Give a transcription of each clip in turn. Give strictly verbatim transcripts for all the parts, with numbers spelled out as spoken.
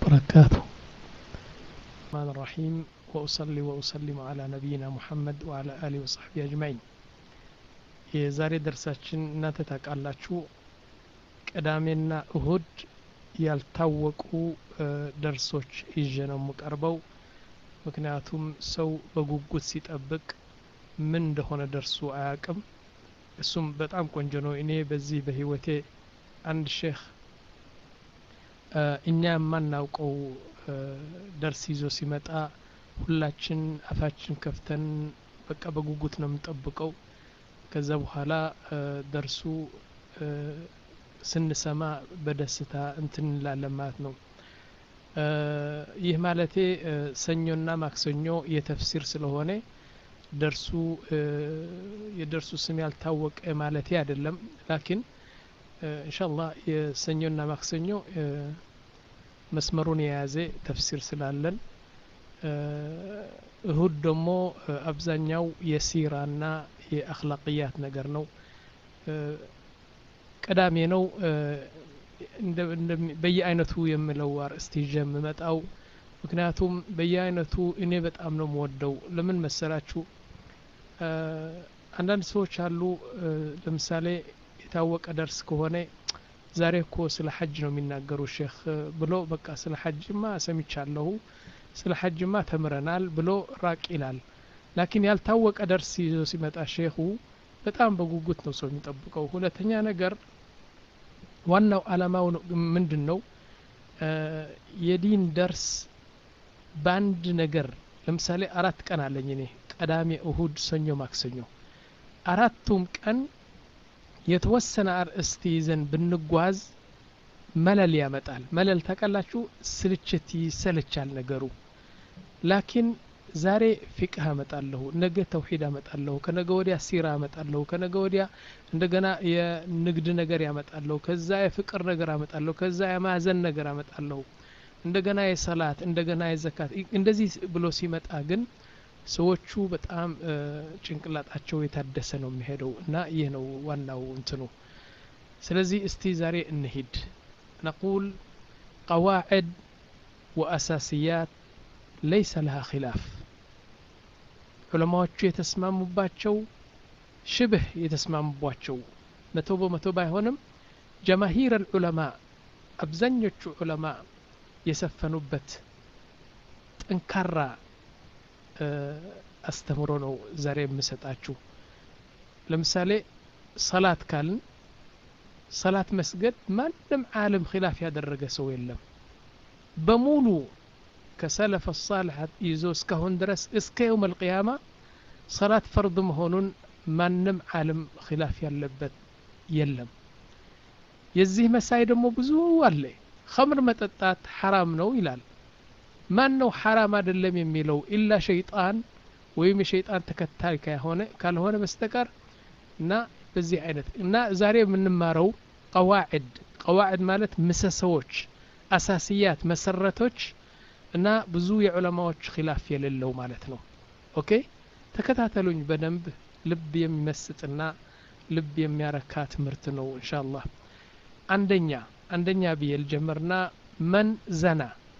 وبركاته. الرحمن الرحيم وأصلي وأسلم على نبينا محمد وعلى آله وصحبه أجمعين. የዛሬ ደርሳችን እናንተ ታውቃላችሁ ቅዳሜና እሁድ ያልታወቁ ደርሶች ይዤ ነው የምቀርበው። ምክንያቱም ሰው በጉጉት ሲጠብቅ ምን እንደሆነ ደርሱ አያውቅም። እሱም በጣም ቆንጆ ነው። እኔ በዚህ በህይወቴ አንድ ሼህ እኛ የማናውቀው ደርስ ይዞ ሲመጣ ሁላችን አፋችን ከፍተን በቃ በጉጉት ነው የምንጠብቀው። ከዛ በኋላ ደርሱ ስንሰማ በደስታ እንትን እንላለን ማለት ነው። ይህ ማለቴ ሰኞና ማክሰኞ የተፍሲር ስለሆነ ደርሱ የደርሱ ስም ያልታወቀ ማለቴ አይደለም። ላኪን ኢንሻአላህ የሰኞና ማክሰኞ መስመሩን የያዘ ተፍሲር ስላለን እሁድ ደግሞ አብዛኛው የሲራና የአኽላቅያት ነገር ነው። ቅዳሜ ነው እንደ በየአይነቱ የምለው አርእስት ይዤ የምመጣው። ምክንያቱም በየአይነቱ እኔ በጣም ነው የምወደው። ለምን መሰላችሁ? አንዳንድ ሰዎች አሉ ለምሳሌ የታወቀ ደርስ ከሆነ ዛሬ እኮ ስለ ሐጅ ነው የሚናገሩ ሼክ ብሎ በቃ ስለ ሐጅማ ሰምቻለሁ ስለ ሐጅማ ተምረናል ብሎ ራቅ ይላል። ላኪን ያልታወቀ ደርስ ይዞ ሲመጣ ሼኹ በጣም በጉጉት ነው ሰው የሚጠብቀው። ሁለተኛ ነገር ዋናው ዓላማው ምንድነው? የዲን ደርስ ባንድ ነገር ለምሳሌ አራት ቀን አለኝ እኔ ቅዳሜ፣ እሁድ፣ ሰኞ፣ ማክሰኞ አራቱም ቀን የተወሰነ አርእስት ይዘን ብንጓዝ መለል ያመጣል። መለል ታውቃላችሁ፣ ስልችት ይሰለቻል ነገሩ። ላኪን ዛሬ ፊቅህ አመጣለሁ፣ ነገ ተውሂድ አመጣለሁ፣ ከነገ ወዲያ ሲራ አመጣለሁ፣ ከነገ ወዲያ እንደገና የንግድ ነገር ያመጣለሁ፣ ከዛ የፍቅር ነገር አመጣለሁ፣ ከዛ የማዘን ነገር አመጣለሁ፣ እንደገና የሰላት፣ እንደገና የዘካት። እንደዚህ ብሎ ሲመጣ ግን ሰዎቹ በጣም ጭንቅላታቸው የታደሰ ነው የሚሄደው እና ይህ ነው ዋናው እንትኑ። ስለዚህ እስቲ ዛሬ እንሂድ። نقول قواعد وأساسيات ليس لها خلاف ዑለማዎቹ የተስማሙባቸው ሽብህ የተስማሙባቸው መቶ በመቶ ባይሆንም ጀማሂር الዑለማ አብዛኞቹ ዑለማ የሰፈኑበት ጠንካራ አስተምሮ ነው ዛሬ የምሰጣችሁ። ለምሳሌ ሰላት ካልን ሰላት መስገድ ማንም ዓለም ኺላፍ ያደረገ ሰው የለም። በሙሉ ከሰለፈ الصالح ይዞ እስካሁን ድረስ እስከ يوم القيامة ሰላት ፈርድ መሆኑን ማንም ዓለም ኺላፍ ያለበት የለም። የዚህ መሳይ ደግሞ ብዙ አለ። ኸምር መጠጣት ሐራም ነው ይላል። ማን ነው ሐራም አይደለም የሚለው? ኢላ ሸይጣን ወይም የሸይጣን ተከታይ ከሆነ ካልሆነ በስተቀር እና በዚህ አይነት እና ዛሬ የምንማረው ቀዋዕድ ቀዋዕድ ማለት ምሰሶዎች፣ አሳሲያት፣ መሰረቶች እና ብዙ የዑለማዎች ኺላፍ የሌለው ማለት ነው። ኦኬ ተከታተሉኝ በደንብ። ልብ የሚመስጥና ልብ የሚያረካ ትምህርት ነው ኢንሻአላህ። አንደኛ አንደኛ ቢል ጀመርና መን ዘና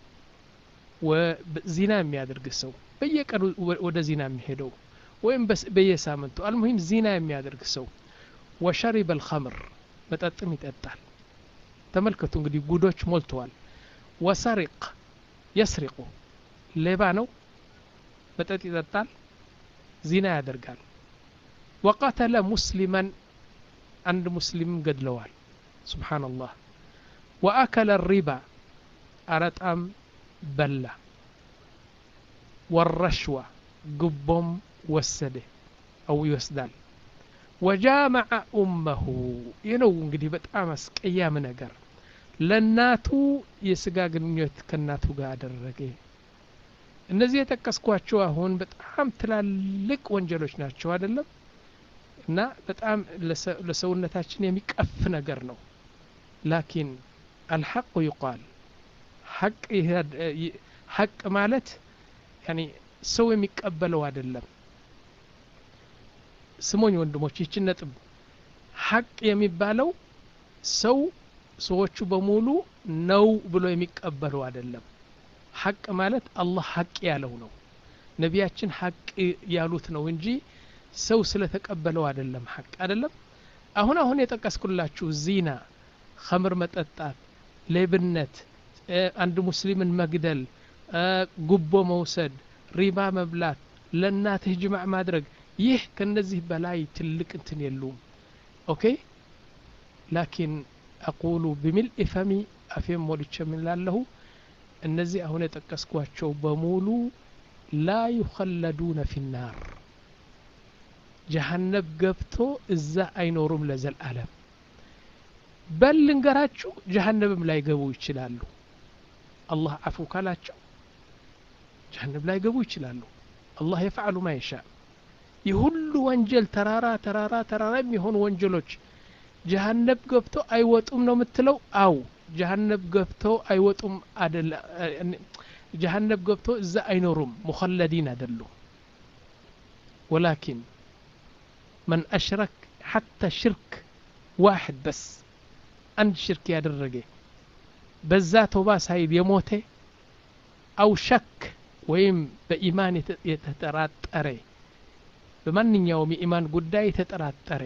ወዚና የሚያደርግ ሰው በየቀኑ ወደ ዚና የሚሄደው ወይም በየሳምንቱ አልሙሂም ዚና የሚያደርግ ሰው ወሸሪበ الخمر መጠጥም ይጠጣል። ተመልከቱ እንግዲህ ጉዶች ሞልተዋል። ወሰሪቅ يسرق ሌባ ነው፣ መጠጥ ይጠጣል፣ ዚና ያደርጋል። وقتل مسلما አንድ ሙስሊም ገድለዋል። ሱብሃንአላህ። وأكل الربا አረጣም በላ። والرشوة قبهم وسده أو يوسدال. وجامع أمه ينو እንግዲህ በጣም አስቀያም ነገር ለናቱ የስጋ ግንኙነት ከናቱ ጋር አደረገ። እነዚህ የተከስኳቸው አሁን በጣም ትላልቅ ወንጀሎች ናቸው አይደለም? እና በጣም ለሰውነታችን የሚቀፍ ነገር ነው። ላኪን الحق يقال حق حق ማለት ያኒ ሰው የሚቀበለው አይደለም። ስሞኝ ወንድሞች ይችን ነጥብ ሐቅ የሚባለው ሰው ሰዎቹ በሙሉ ነው ብሎ የሚቀበሉ አይደለም ሐቅ ማለት አላህ ሐቅ ያለው ነው ነቢያችን ሐቅ ያሉት ነው እንጂ ሰው ስለተቀበለው አይደለም ሐቅ አይደለም አሁን አሁን የጠቀስኩላችሁ ዚና ኸምር መጠጣት ሌብነት አንድ ሙስሊምን መግደል ጉቦ መውሰድ ሪባ መብላት ለናትህ ጅማዕ ማድረግ ይህ ከነዚህ በላይ ትልቅ እንትን የለውም ኦኬ ላኪን አቁሉ بملء فمي አፌም ሞልቼ ምን ላለሁ እነዚህ አሁን የጠቀስኳቸው በሙሉ لا يخلدون في النار جهنم ገብቶ እዛ አይኖሩም ለዘላለም በል ልንገራችሁ ጀሃነምም ላይ ገቡ ይችላሉ አላህ አፉ ካላቸው ጀሃነም ላይ ገቡ ይችላሉ አላህ يفعل ما يشاء ይሁሉ ወንጀል ተራራ ተራራ ተራራ የሚሆኑ ወንጀሎች ጀሃነም ገብቶ አይወጡም ነው የምትለው አው ጀሃነም ገብቶ አይወጡም አይደል ጀሃነም ገብቶ እዛ አይኖሩም مخلدين አይደሉም ولكن من أشرك حتى شرك واحد بس عند شرك ያደረገ በዛ ተውባ ሳይል የሞተ أو شك ወይም በኢማን የተጠራጠረ በማንኛውም የኢማን ጉዳይ የተጠራጠረ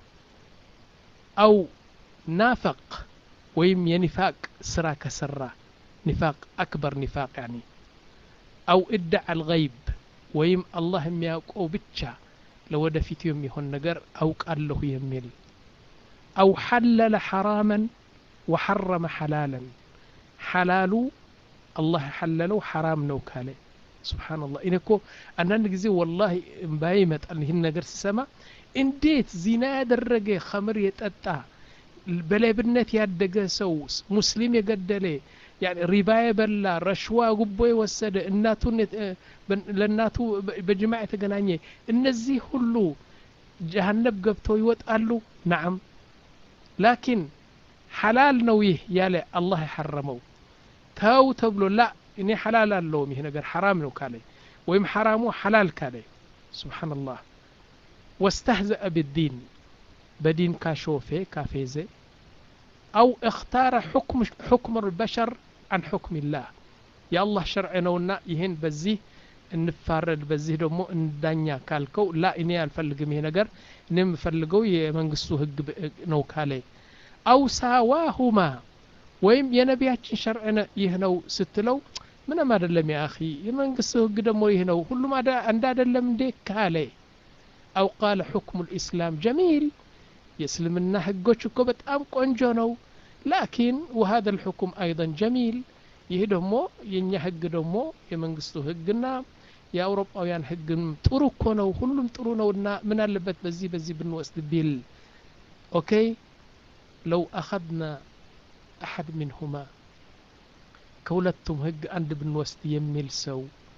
أو نافق ወይም የኒፋቅ ስራ ከሰራ نفاق أكبر نفاق يعني أو ادعى الغيب ويم الله የሚያውቀው ብቻ ለወደፊት የሚሆን ነገር አውቃለሁ የሚል أو حلل حراما وحرم حلالا حلال الله حلله حرام ነው ካለ سبحان الله ኢነኮ አንዳንድ ጊዜ والله እምባይ ይመጣል ይሄን ነገር ሲሰማ እንዴት ዚና ያደረገ ኸምር የጠጣ በሌብነት ያደገ ሰው ሙስሊም የገደለ يعني ربا يبلا رشوة غبو يوسد እናቱ ለናቱ በጅማዕ የተገናኘ እነዚህ ሁሉ ጀሃነም ገብተው ይወጣሉ نعم لكن حلال ነው ይህ ያለ አላህ يحرمው ተው ተብሎ لا እኔ حلال አለው ይሄ ነገር حرام ነው ካለ ወይም حرامو حلال ካለ سبحان الله واستهزأ بالدين بدين كاشوفه كافيزه أو اختار حكم حكم البشر عن حكم الله يا الله شرع نونا يهن بزيه እንፋረድ በዚህ ደግሞ እንዳኛ ካልከው ላ እኔ አልፈልግም ይሄ ነገር እኔም ፈልገው የመንግስቱ ህግ ነው ካለ አው ሳዋሁማ ወይም የነቢያችን ሸርዕ ይህ ነው ስትለው ምንም አይደለም ያ اخي የመንግስቱ ህግ ደግሞ ይህ ነው ሁሉም አንድ አይደለም እንዴ ካለ አው قال حكم الاسلام جميل የእስልምና ህጎች እኮ በጣም ቆንጆ ነው لكن وهذا الحكم ايضا جميل ይሄ ደግሞ የኛ ህግ ደግሞ የመንግስቱ ህግና የአውሮፓውያን ህግም ጥሩ እኮ ነው ሁሉም ጥሩ ነውና ምን አለበት በዚህ በዚህ ብንወስድ ቢል ኦኬ لو اخذنا احد منهما كولتم ህግ አንድ ብንወስድ የሚል ሰው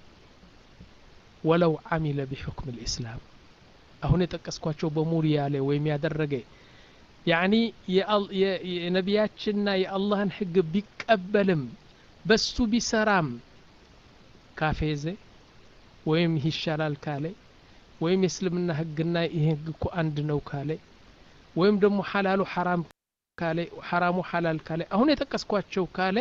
ولو عمل بحكم الاسلام አሁን የተቀስኳቸው በሙሉ ያለ ወይም ያደረገ يعني የነቢያችንና የአላህን ህግ ቢቀበልም በሱ ቢሰራም ካፌዘ ወይም ይሻላል ካለ ወይም የእስልምና ህግና ይሄ ህግ እኮ አንድ ነው ካለ ወይም ደግሞ ሐላሉ ሐራም ካለ ሐራሙ ሐላል ካለ አሁን የተቀስኳቸው ካለ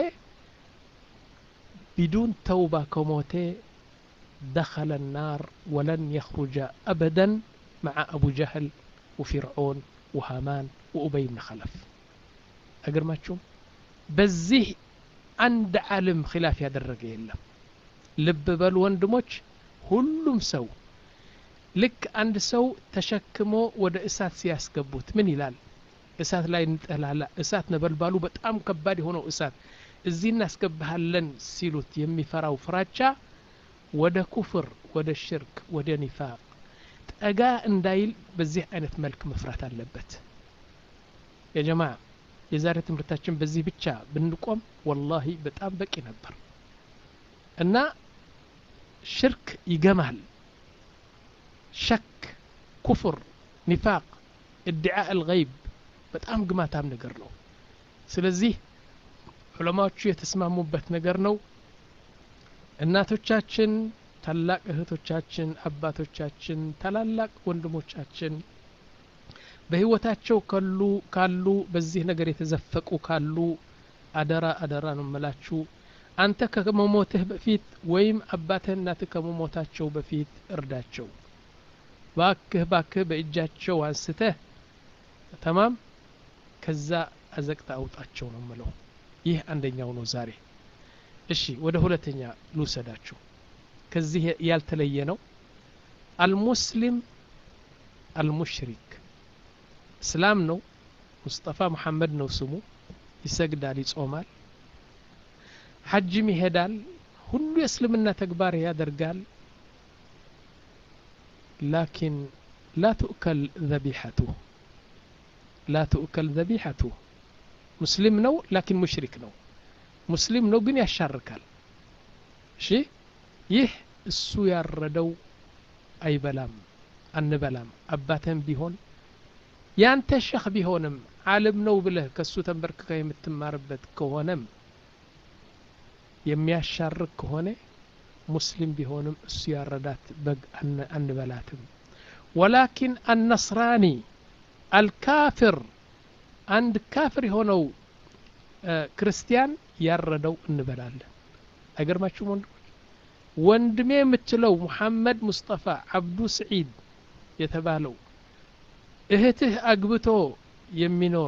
بدون توبة كموته دخل النار ولن يخرج أبدا مع أبو جهل وفرعون وهامان وأبي بن خلف أقر ما تشوم بزيه عند عالم خلاف هذا الرجل لب بل وندموش ሁሉም ሰው ልክ አንድ ሰው ተሸክሞ ወደ እሳት ሲያስገቡት ምን ይላል እሳት ላይ እንጠላላ እሳት ነበልባሉ በጣም ከባድ ሆኖ እሳት እዚህ እናስገባለን ሲሉት የሚፈራው ፍራቻ ወደ ኩፍር ወደ ሽርክ ወደ ኒፋቅ ጠጋ እንዳይል በዚህ አይነት መልክ መፍራት አለበት ያ ጀማዓ የዛሬ ትምህርታችን በዚህ ብቻ ብንቆም والله በጣም በቂ ነበር እና ሽርክ ይገማል شك كفر نفاق ادعاء الغيب በጣም ግማታም ነገር ነው ስለዚህ ዑለማዎቹ የተስማሙበት ነገር ነው እናቶቻችን ታላቅ እህቶቻችን አባቶቻችን ታላላቅ ወንድሞቻችን በህይወታቸው ካሉ ካሉ በዚህ ነገር የተዘፈቁ ካሉ አደራ አደራ ነው መላችሁ አንተ ከመሞትህ በፊት ወይም አባትህ እናትህ ከመሞታቸው በፊት እርዳቸው ባክህ ባክህ በእጃቸው አንስተህ ተማም ከዛ አዘቅታ አውጣቸው ነው ማለት ይህ አንደኛው ነው ዛሬ እሺ ወደ ሁለተኛ ልውሰዳችሁ ከዚህ ያልተለየ ነው አልሙስሊም አልሙሽሪክ እስላም ነው ሙስጠፋ መሐመድ ነው ስሙ ይሰግዳል ይጾማል ሐጅም ይሄዳል ሁሉ የእስልምና ተግባር ያደርጋል ላኪን لا تؤكل ذبيحته لا تؤكل ذبيحته مسلم ነው ላኪን ሙሽሪክ ነው ሙስሊም ነው ግን ያሻርካል እሺ ይህ እሱ ያረደው አይበላም አንበላም አባተም ቢሆን ያንተ ሸኽ ቢሆንም ዓለም ነው ብለህ ከሱ ተንበርክከ የምትማርበት ከሆነም የሚያሻርክ ከሆነ ሙስሊም ቢሆንም እሱ ያረዳት በግ አንበላትም ولكن النصراني الكافر عند كافر የሆነው ክርስቲያን ያረደው እንበላለን አይገርማችሁም ወንድሞች ወንድሜ የምትለው መሐመድ ሙስጠፋ አብዱ ሰዒድ የተባለው እህትህ አግብቶ የሚኖር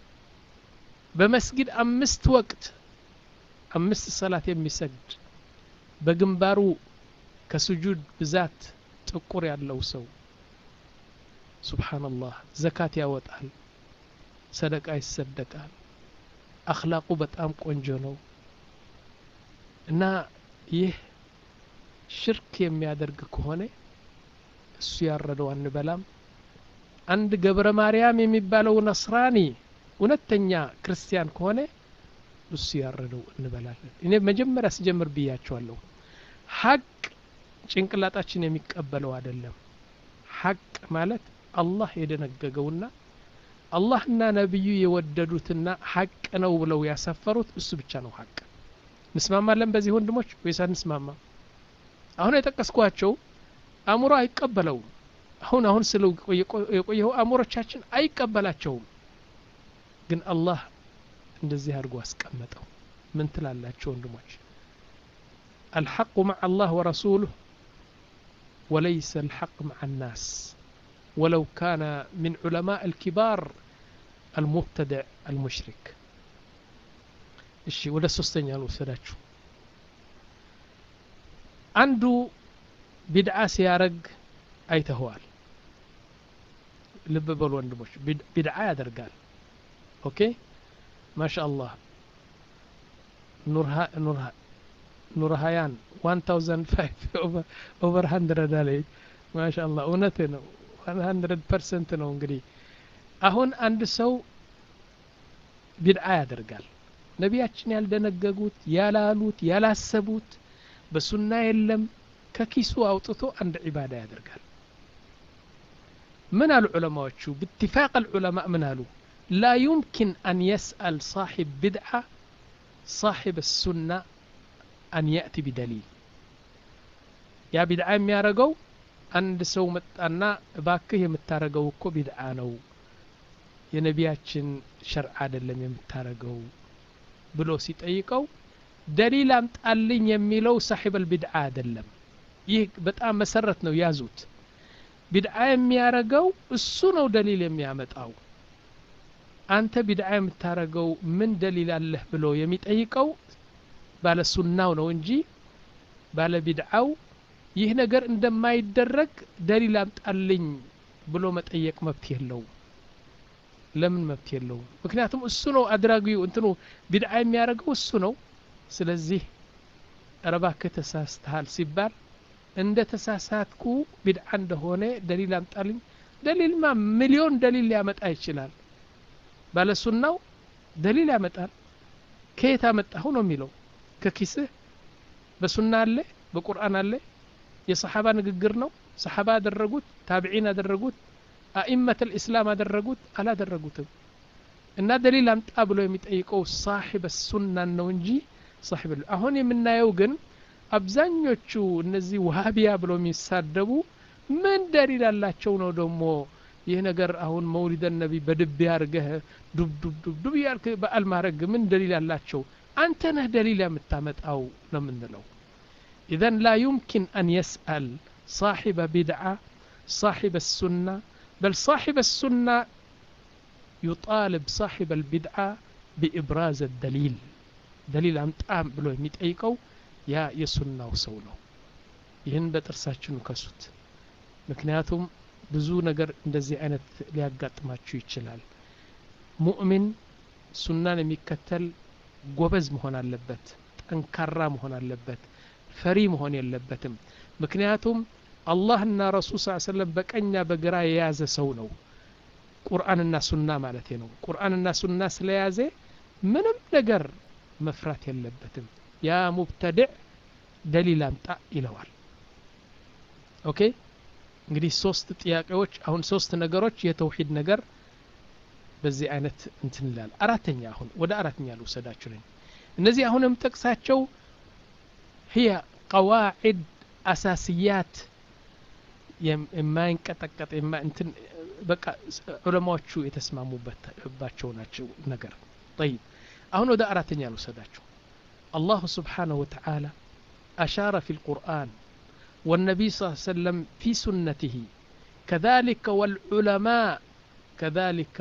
በመስጊድ አምስት ወቅት አምስት ሰላት የሚሰግድ በግንባሩ ከሱጁድ ብዛት ጥቁር ያለው ሰው ሱብሃንአላህ ዘካት ያወጣል ሰደቃ ይሰደቃል አኽላቁ በጣም ቆንጆ ነው እና ይህ ሽርክ የሚያደርግ ከሆነ እሱ ያረደው አንበላም አንድ ገብረ ማርያም የሚባለው ነስራኒ እውነተኛ ክርስቲያን ከሆነ እሱ ያረደው እንበላለን እኔ መጀመሪያ ስጀምር ብያቸዋለሁ ሐቅ ጭንቅላታችን የሚቀበለው አይደለም ሐቅ ማለት አላህ የደነገገውና አላህና ነብዩ የወደዱትና ሐቅ ነው ብለው ያሰፈሩት እሱ ብቻ ነው ሐቅ እንስማማለን በዚህ ወንድሞች ወይስ አንስማማ አሁን የጠቀስኳቸው አእምሮ አይቀበለውም አሁን አሁን ስለ የቆየው አእምሮቻችን አይቀበላቸውም ግን አላህ እንደዚህ አድርጎ አስቀመጠው ምን ትላላችሁ ወንድሞች الحق مع الله ورسوله وليس الحق مع الناس ولو كان من علماء الكبار المبتدع المشرك الشيء ولا سوستنيا الوسداችሁ አንዱ ቢድዓ ሲያረግ አይተኸዋል ልብ በሉ ወንድሞች ቢድዓ ያደርጋል ኦኬ ማሻአላህ ኑርሃ ኑርሃ ኑርሃያን one thousand five over over one hundred አለይ ማሻአላህ እውነት ነው one hundred percent ነው እንግዲህ አሁን አንድ ሰው ቢድዓ ያደርጋል ነቢያችን ያልደነገጉት ያላሉት ያላሰቡት በሱና የለም ከኪሱ አውጥቶ አንድ ዒባዳ ያደርጋል من العلماء باتفاق العلماء من قالوا لا يمكن أن يسأل صاحب بدعة صاحب السنة أن يأتي بدليل يا بدعة يارجو عند سو متأنا باكيه متارجو كو بدعة نو የነቢያችን ሸርዓ አይደለም የምታረገው ብሎ ሲጠይቀው ደሊል አምጣልኝ የሚለው صاحب البدعة አይደለም ይህ በጣም መሰረት ነው ያዙት ቢድዓ የሚያረገው እሱ ነው ደሊል የሚያመጣው አንተ ቢድዓ የምታረገው ምን ደሊል አለህ ብሎ የሚጠይቀው ባለ ሱናው ነው እንጂ ባለ ቢድዓው ይህ ነገር እንደማይደረግ ደሊል አምጣልኝ ብሎ መጠየቅ መብት የለው ለምን መብት የለው ምክንያቱም እሱ ነው አድራጊው እንትኑ ቢድዓ የሚያረገው እሱ ነው ስለዚህ ረባከ ተሳስተሃል ሲባል እንደ ተሳሳትኩ ቢድዓ እንደሆነ ደሊል አምጣልኝ ደሊልማ ሚሊዮን ደሊል ሊያመጣ ይችላል ባለ ሱናው ደሊል ያመጣል ከየት አመጣው ነው የሚለው ከኪስህ በሱና አለ በቁርአን አለ የሰሃባ ንግግር ነው ሰሃባ አደረጉት ታቢዒን አደረጉት አኢመተ الاسلام አደረጉት አላደረጉትም እና ደሊል አምጣ ብሎ የሚጠይቀው صاحب السنة ነው እንጂ صاحب አሁን የምናየው ግን አብዛኞቹ እነዚህ ወሃቢያ ብሎ የሚሳደቡ ምን ደሊል አላቸው ነው ደግሞ ይህ ነገር አሁን መውሊድ ነቢ በድብ ያርገህ ዱብ ዱብ ዱብ ዱብ ያልክ በአል ማረግ ምን ደሊል አላቸው? አንተ ነህ ደሊል የምታመጣው ነው የምንለው። ኢዘን ላ ዩምኪን አን የስአል صاحب بدعة صاحب السنة بل صاحب السنة يطالب صاحب البدعة بإبراز الدليل دليل أمتام بلو يميتأيكو يا يسنة وسولو ይህን በጥርሳችን ከሱት። ምክንያቱም ብዙ ነገር እንደዚህ አይነት ሊያጋጥማችሁ ይችላል። ሙእሚን ሱናን የሚከተል ጎበዝ መሆን አለበት፣ ጠንካራ መሆን አለበት፣ ፈሪ መሆን የለበትም። ምክንያቱም አላህና ረሱል ሰለላሁ ዐለይሂ ወሰለም በቀኛ በግራ የያዘ ሰው ነው። ቁርአንና ሱና ማለት ነው። ቁርአንና ሱና ስለያዘ ምንም ነገር መፍራት የለበትም። ያ ሙብተዲዕ ደሊል አምጣ ይለዋል። ኦኬ እንግዲህ ሶስት ጥያቄዎች አሁን ሶስት ነገሮች የተውሂድ ነገር በዚህ አይነት እንትን ይላል። አራተኛ አሁን ወደ አራተኛ ልውሰዳችሁ ነኝ። እነዚህ አሁንም ጠቅሳቸው هي قواعد اساسيات የማይንቀጠቀጥ የማ እንትን በቃ ዑለማዎቹ የተስማሙባቸው ናቸው ነገር። طيب አሁን ወደ አራተኛ ልውሰዳችሁ። الله سبحانه وتعالى أشار في القرآن والنبي صلى الله عليه وسلم في سنته كذلك والعلماء كذلك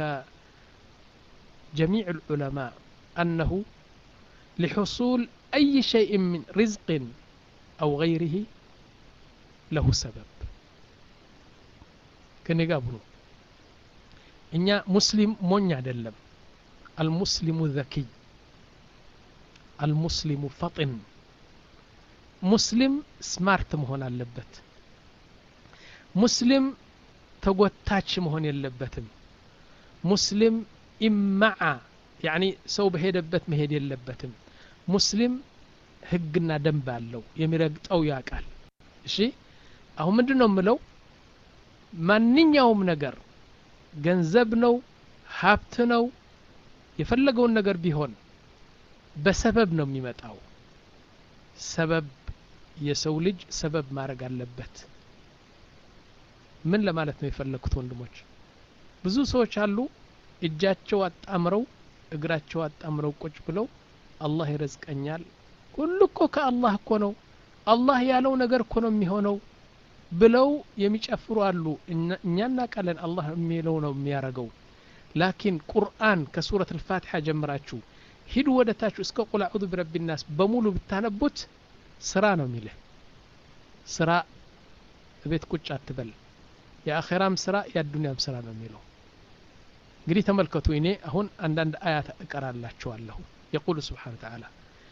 جميع العلماء أنه لحصول أي شيء من رزق أو غيره له سبب. كن يقابلوا إن مسلم من يعدلم المسلم ذكي المسلم فطن ሙስሊም ስማርት መሆን አለበት። ሙስሊም ተጎታች መሆን የለበትም። ሙስሊም ኢማዓ ያኒ ሰው በሄደበት መሄድ የለበትም። ሙስሊም ህግና ደንብ አለው፣ የሚረግጠው ያቃል። እሺ አሁን ምንድነው የምለው? ማንኛውም ነገር ገንዘብ ነው፣ ሀብት ነው፣ የፈለገውን ነገር ቢሆን በሰበብ ነው የሚመጣው። ሰበብ የሰው ልጅ ሰበብ ማድረግ አለበት። ምን ለማለት ነው የፈለኩት ወንድሞች? ብዙ ሰዎች አሉ እጃቸው አጣምረው እግራቸው አጣምረው ቁጭ ብለው አላህ ይረዝቀኛል፣ ሁሉ እኮ ከአላህ እኮ ነው፣ አላህ ያለው ነገር እኮ ነው የሚሆነው ብለው የሚጨፍሩ አሉ። እኛና ቃለን አላህ የሚለው ነው የሚያረገው። ላኪን ቁርአን ከሱረት አልፋቲሃ ጀምራችሁ ሂዱ ወደታችሁ እስከ ቁል አዑዙ ቢረቢ ናስ በሙሉ ብታነቡት ስራ ነው የሚለው። ስራ ቤት ቁጭ አትበል፣ የአኺራም ስራ የዱንያም ስራ ነው የሚለው። እንግዲህ ተመልከቱ፣ እኔ አሁን አንዳንድ አያት እቀራላችኋለሁ። يقول سبحانه وتعالى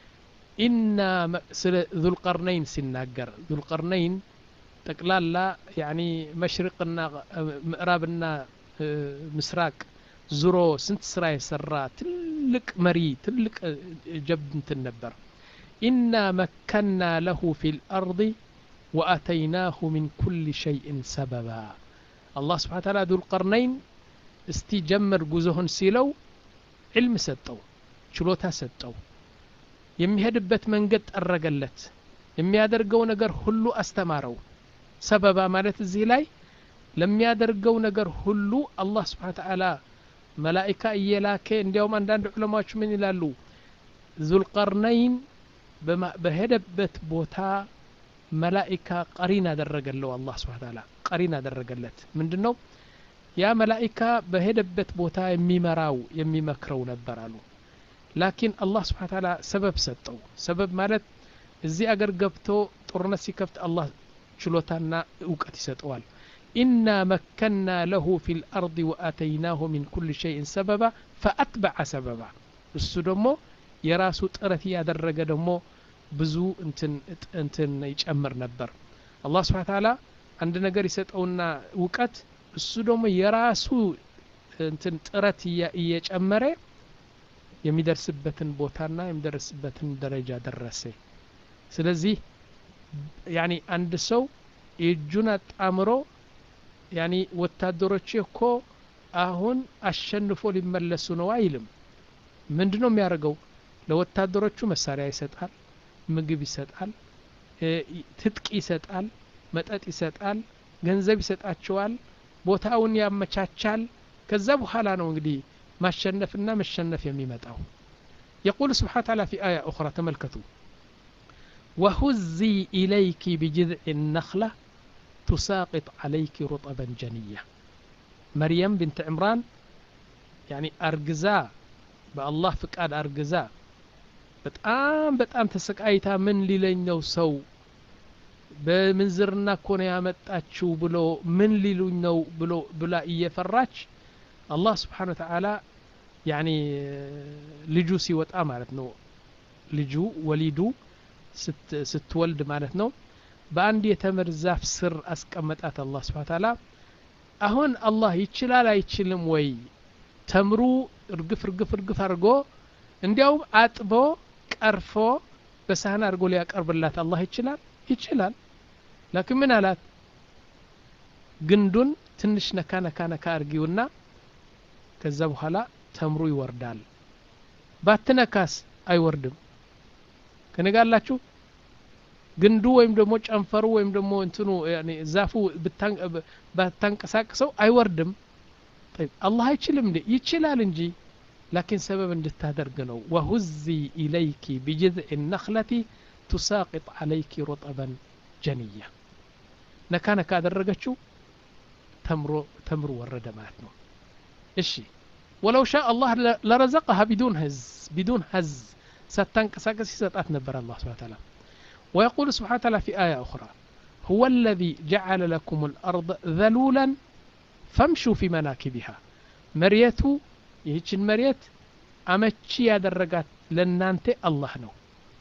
إن ذو القرنين سناجر ذو القرنين تقلال يعني مشرقنا مغربنا مسراق زرو سنت سراي سرا تلك مري تلك جبنت النبر إنا مكنا له في الأرض وأتيناه من كل شيء سببا. الله سبحانه وتعالى ذو القرنين استجمر جزهن سيلو علم ستو شلوتا ستو يمهدبت من قد الرجلت يميادرقو نجر هلو استمارو سببا مالت الزيلاي لم يادرقو نجر هلو الله سبحانه وتعالى ملائكة إيلاك اليوم عندنا علماء من يلالو ذو القرنين بهدبت بوتا ملائكة قرينة درجلو الله سبحانه وتعالى قرينة درجلت من دنو يا ملائكة بهدبت بوتا يمي مراو يمي مكرو نبرالو. لكن الله سبحانه وتعالى سبب ستو سبب مالت زي أجر جبتو طرنسي كفت الله شلوتنا وقتي ستوال. إنا مكنا له في الأرض وآتيناه من كل شيء سببا فأتبع سببا. السدمو يراسو ترثي يدرج دمو بزو انتن انتن يجمر نبر. الله سبحانه وتعالى عندنا جري ستونا وقت السدمو يراسو انتن ترثي يجمره የሚደርስበትን ቦታና የሚደርስበትን ደረጃ ደረሰ። ስለዚህ ያኒ አንድ ሰው እጁን አጣምሮ ያኒ ወታደሮች እኮ አሁን አሸንፎ ሊመለሱ ነው አይልም። ምንድነው የሚያደርገው? ለወታደሮቹ መሳሪያ ይሰጣል፣ ምግብ ይሰጣል፣ ትጥቅ ይሰጣል፣ መጠጥ ይሰጣል፣ ገንዘብ ይሰጣቸዋል፣ ቦታውን ያመቻቻል ከዛ በኋላ ነው እንግዲህ ማሸነፍና መሸነፍ የሚመጣው يقول سبحانه وتعالى في آية أخرى تملكتوا وهزي إليك بجذع النخلة تساقط عليك رطبا جنيا مريم بنت عمران يعني أرجزاء بالله فقاد أرجزاء በጣም በጣም ተሰቃይታ ምን ሊለኝ ነው ሰው በምንዝርና እኮ ነው ያመጣችው ብሎ ምን ሊሉኝ ነው ብሎ ብላ እየፈራች አላህ Subhanahu Wa Ta'ala يعني ልጁ ሲወጣ ማለት ነው ልጁ ወሊዱ ስትወልድ ማለት ነው በአንድ የተምር ዛፍ ስር አስቀመጣት አላህ Subhanahu Wa Ta'ala አሁን አላህ ይችላል አይችልም ወይ ተምሩ እርግፍ እርግፍ እርግፍ አድርጎ እንዲያው አጥቦ ቀርፎ በሳህን አድርጎ ሊያቀርብላት አላህ ይችላል ይችላል لكن ምን አላት ግንዱን ትንሽ ነካ ነካ ነካ አርጊውና ከዛ በኋላ ተምሩ ይወርዳል ባትነካስ አይወርድም ከነጋላችሁ ግንዱ ወይም ደግሞ ጨንፈሩ ወይም ደግሞ እንትኑ ያኒ ዛፉ ባታንቀሳቅሰው አይወርድም طيب الله አይችልም እንዴ ይችላል እንጂ لكن سبب እንድታደርገው وهزي إليك بجذع النخلة تساقط عليك رطبا جنيا نكا نكا አደረገችው ተምሮ ተምሩ ወረደ ማለት ነው እሺ ولو شاء الله لرزقها بدون هز بدون هز ستنقسقس يسطات نبر الله سبحانه وتعالى ويقول سبحانه وتعالى في آية أخرى هو الذي جعل لكم الأرض ذلولا فامشوا في مناكبها مريتو ይህችን መሬት አመቺ ያደረጋት ለናንተ አላህ ነው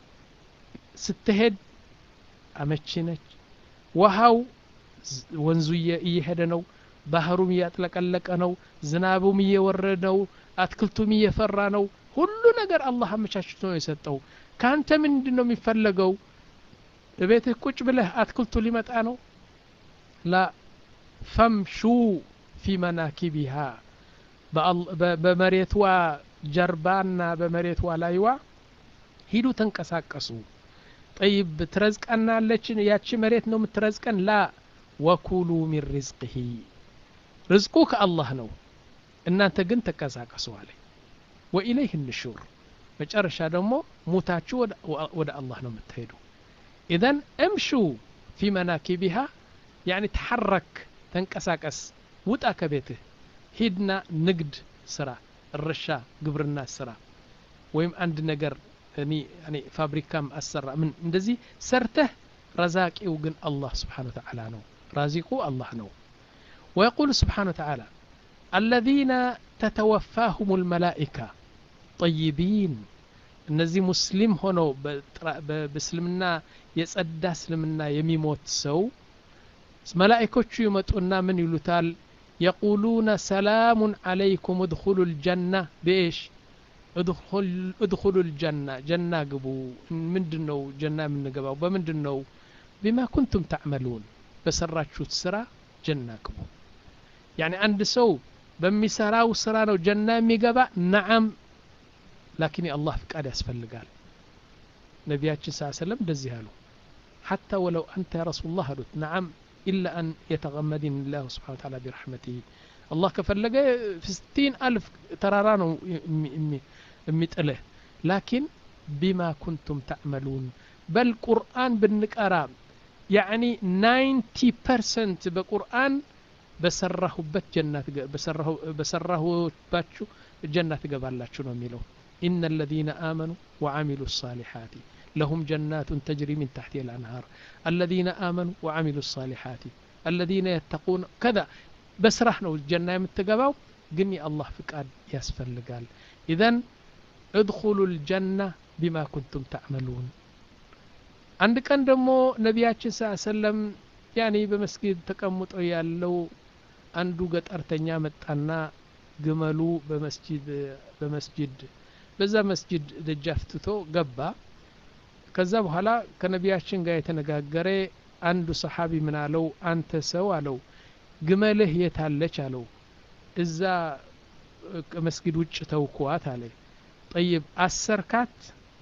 ስትሄድ አመቺ ነች ውሃው ወንዙ እየሄደ ነው ባህሩም ያጥለቀለቀ ነው ዝናቡም እየወረደ ነው አትክልቱም እየፈራ ነው ሁሉ ነገር አላህ አመቻችቶ ነው የሰጠው ካንተ ምንድነው የሚፈልገው በቤትህ ቁጭ ብለህ አትክልቱ ሊመጣ ነው ላ ፈምሹ في مناكبها በመሬትዋ ጀርባና በመሬትዋ ላይዋ ሂዱ ተንቀሳቀሱ طيب ትረዝቀናለች ያቺ መሬት ነው የምትረዝቀን ላ ወኩሉ ሚን ሪዝቂሂ ርዝቁ ከአላህ ነው እናንተ ግን ተንቀሳቀሱ አለ ወኢለይሂ النشور መጨረሻ ደግሞ ሙታችሁ ወደ አላህ ነው የምትሄዱ اذا امشوا في مناكبها يعني تحرك تنقساقس ውጣ ከቤትህ ሂድና ንግድ ስራ እርሻ ግብርና ስራ ወይም አንድ ነገር እኔ እኔ ፋብሪካም አሰራ ምን እንደዚህ ሰርተህ ረዛቂው ግን አላህ Subhanahu Wa Ta'ala ነው ራዚቁ አላህ ነው ويقول سبحانه وتعالى الذين تتوفاهم الملائكة طيبين እነዚህ ሙስሊም ሆነው በእስልምና የጸዳ እስልምና የሚሞት ሰው መላእክቶቹ ይመጡና ምን ይሉታል يقولون سلام عليكم ادخلوا الجنة بإيش ادخل ادخلوا الجنة جنة قبو مندنو جنة من قبو بمندنو بما كنتم تعملون بسراتشو تسرى جنة قبو يعني عند سو بمي سراو سرانو جنة ميقبا نعم لكن الله فقاد يسفل قال نبياتي صلى الله عليه وسلم دزيهالو حتى ولو أنت يا رسول الله قلت نعم إلا أن يتغمدني الله سبحانه وتعالى برحمته الله كفلق في ستين ألف ترارانو متأله لكن بما كنتم تعملون بل قرآن بالنقرة يعني ninety percent بقرآن بسره بات جنة بسره بسره باتشو جنة قبالاتشو نميلو إن الذين آمنوا وعملوا الصالحات لهم جنات تجري من تحتها الأنهار الذين آمنوا وعملوا الصالحات الذين يتقون كذا بس رحنا الجنة متقبوا قني الله فقاد يسفل قال إذن ادخلوا الجنة بما كنتم تعملون عندك عندما نبياتنا صلى الله عليه وسلم يعني بمسجد تقمط يالو عنده قد أرتنيا متأنا قملوا بمسجد بمسجد بذا مسجد دجافتو قبا ከዛ በኋላ ከነቢያችን ጋር የተነጋገረ አንዱ ሰሃቢ ምን አለው አንተ ሰው አለው ግመልህ የታለች አለው እዛ መስጊድ ውጭ ተውኳት አለ طيب አሰርካት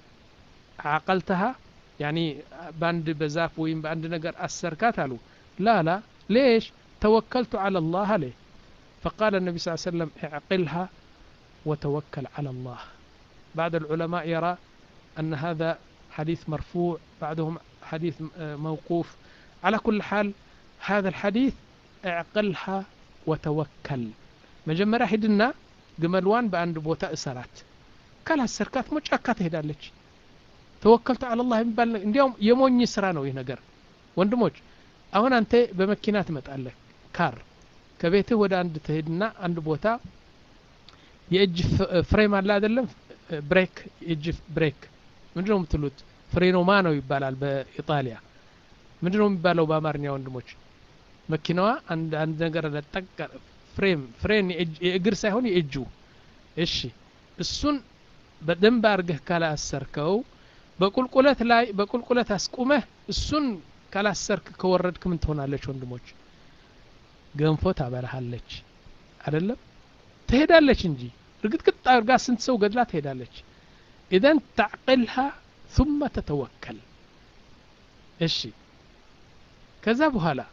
عقلتها يعني باند بزاف ወይም ባንድ ነገር አሰርካት አሉ لا لا ليش توكلت على الله عليه. فقال النبي صلى الله عليه وسلم اعقلها وتوكل على الله. بعض العلماء يرى أن هذا حديث مرفوع، بعضهم حديث موقوف. على كل حال هذا الحديث اعقلها وتوكل مجمرة هدنا قملوان بأند بوتا إسارات كالها السركات مجاكات هدالك توكلت على الله يبال اليوم يمون يسرانو ينقر وندموج أهون أنت بمكينات متقالك كار كبيته ودا عند تهدنا عند بوتا يأجي فريم على هذا بريك يأجي بريك ምንድነው የምትሉት? ፍሬኖማ ነው ይባላል በኢጣሊያ። ምንድነው የሚባለው በአማርኛ ወንድሞች? መኪናዋ አንድ አንድ ነገር ለጠቀ ፍሬም ፍሬን የእግር ሳይሆን የእጁ። እሺ እሱን በደንብ አርገህ ካላሰርከው በቁልቁለት ላይ በቁልቁለት አስቁመህ እሱን ካላሰርክ ከወረድክ ምን ትሆናለች ወንድሞች? ገንፎ ታበላሃለች አይደለም? ትሄዳለች እንጂ እርግጥግጥ አርጋ ስንት ሰው ገድላ ትሄዳለች። إذن تعقلها ثم تتوكل. إيشي كذبها لا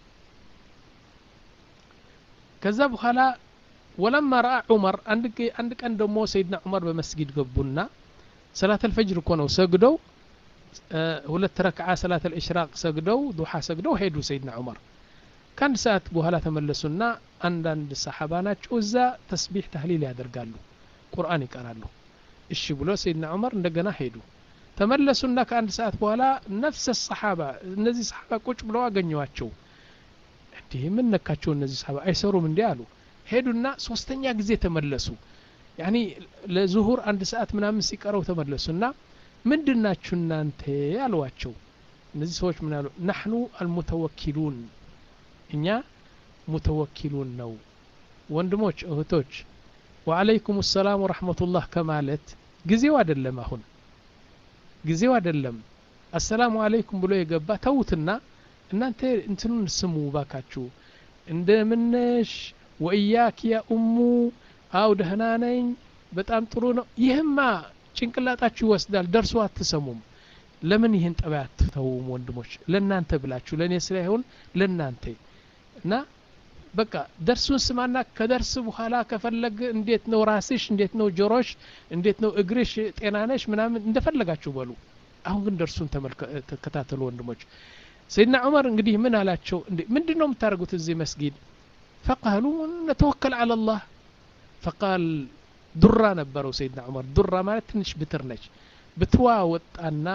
كذبها لا. ولما رأى عمر عندك عندك عند مو سيدنا عمر بمسجد قبلنا صلاة الفجر كانوا سجدوا أه ولا ركعة صلاة الإشراق سجدوا ضحى سجدوا هيدو سيدنا عمر كان ساعة بوهلا تملسنا عند عند الصحابة وزا تسبيح تهليل هذا قالوا قرآن يقرأوا እሺ ብሎ ሰይድና ዑመር እንደገና ሄዱ ተመለሱና ከአንድ ሰዓት በኋላ ነፍስ الصحابة እነዚህ صحابة ቁጭ ብለው አገኘዋቸው እንዴ ምን ነካቸው እነዚህ صحابة አይሰሩም እንዴ አሉ ሄዱና ሶስተኛ ጊዜ ተመለሱ يعني ለዙሁር አንድ ሰዓት ምናምን ሲቀረው ተመለሱና ምንድናችሁ እናንተ ያሏቸው እነዚህ ሰዎች ምን አሉ نحن المتوكلون እኛ ሙተወኪሉን ነው ወንድሞች እህቶች وعليكم السلام ورحمة الله كمالت جزيو أدلم هون جزيو أدلم السلام عليكم بلو يقبا توتنا إن أنت أنتن نسمو باكاتشو إند منش وإياك يا أمو أو دهنانين بتأم ترون يهما شنكلاتاتشو وسدال درسوات تسموم لمن يهنت أبعت توم وندموش لن أنت بلاتشو لن يسرعون لن أنت نا በቃ ደርሱን ስማና ከደርስ በኋላ ከፈለግ እንዴት ነው ራስሽ እንዴት ነው ጆሮሽ እንዴት ነው እግርሽ ጤናነሽ ምናምን እንደፈለጋችሁ በሉ አሁን ግን ደርሱን ተከታተሉ ወንድሞች ሰይድና ዑመር እንግዲህ ምን አላቸው ምንድነው የምታረጉት እዚህ መስጊድ فقالوا نتوكل على الله فقال درا ነበረው ሰይድና ዑመር ድራ ማለት ትንሽ ብትር ነች ብትዋ ወጣና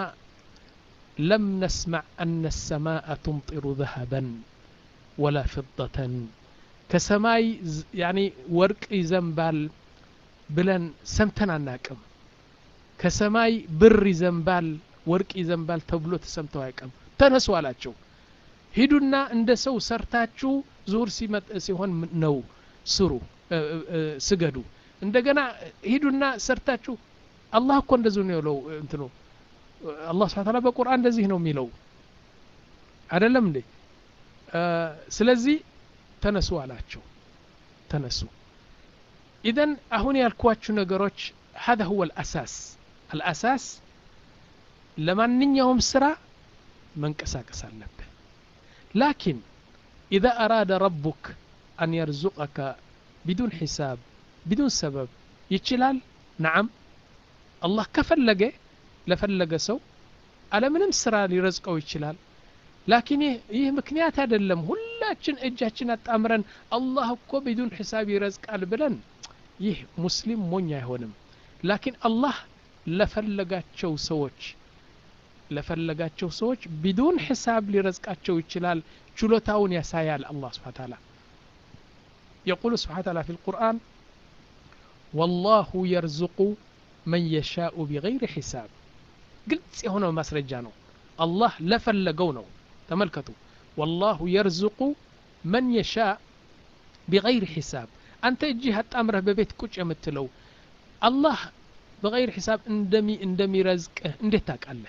لم نسمع أن السماء تمطر ذهبا ولا فضة كسماي يعني ورق يزنبال بلن سمتنا ناكم كسماي بر يزنبال ورق يزنبال تبلو تسمتوا ياكم تنسوا አላቸው ሂዱና እንደሰው ሰርታችሁ ዙር ሲመጥ ሲሆን ነው ስሩ ስገዱ እንደገና ሂዱና ሰርታችሁ አላህ እኮ እንደዚህ ነው ያለው እንትኑ አላህ Subhanahu Wa Ta'ala በቁርአን እንደዚህ ነው የሚለው አይደለም እንዴ ስለዚህ ተነሱ አላቸው ተነሱ اذا አሁን ያልኳችሁ ነገሮች هذا هو الاساس الاساس ለማንኛውም ስራ መንቀሳቀስ አለበት لكن اذا اراد ربك ان يرزقك بدون حساب بدون سبب ይችላል نعم الله ከፈለገ ለፈለገ ሰው على ምንም ስራ ሊረዝቀው ይችላል لكن ይህ ምክንያት አይደለም ሁላችን እጃችን አጣምረን አላህ እኮ بدون حساب ይረዝቃል ብለን ይህ ሙስሊም ሞኝ አይሆንም لكن الله ለፈለጋቸው ሰዎች ለፈለጋቸው ሰዎች بدون حساب ሊረዝቃቸው ይችላል ችሎታውን ያሳያል الله سبحانه وتعالى يقول سبحانه وتعالى في القرآن والله يرزق من يشاء بغير حساب قلت هنا مسرجة ነው الله ለፈለገው ነው تملكتوا والله يرزق من يشاء بغير حساب أنت جهة أمره ببيت كوش يمتلو الله بغير حساب اندمي اندمي رزق اندتاك الله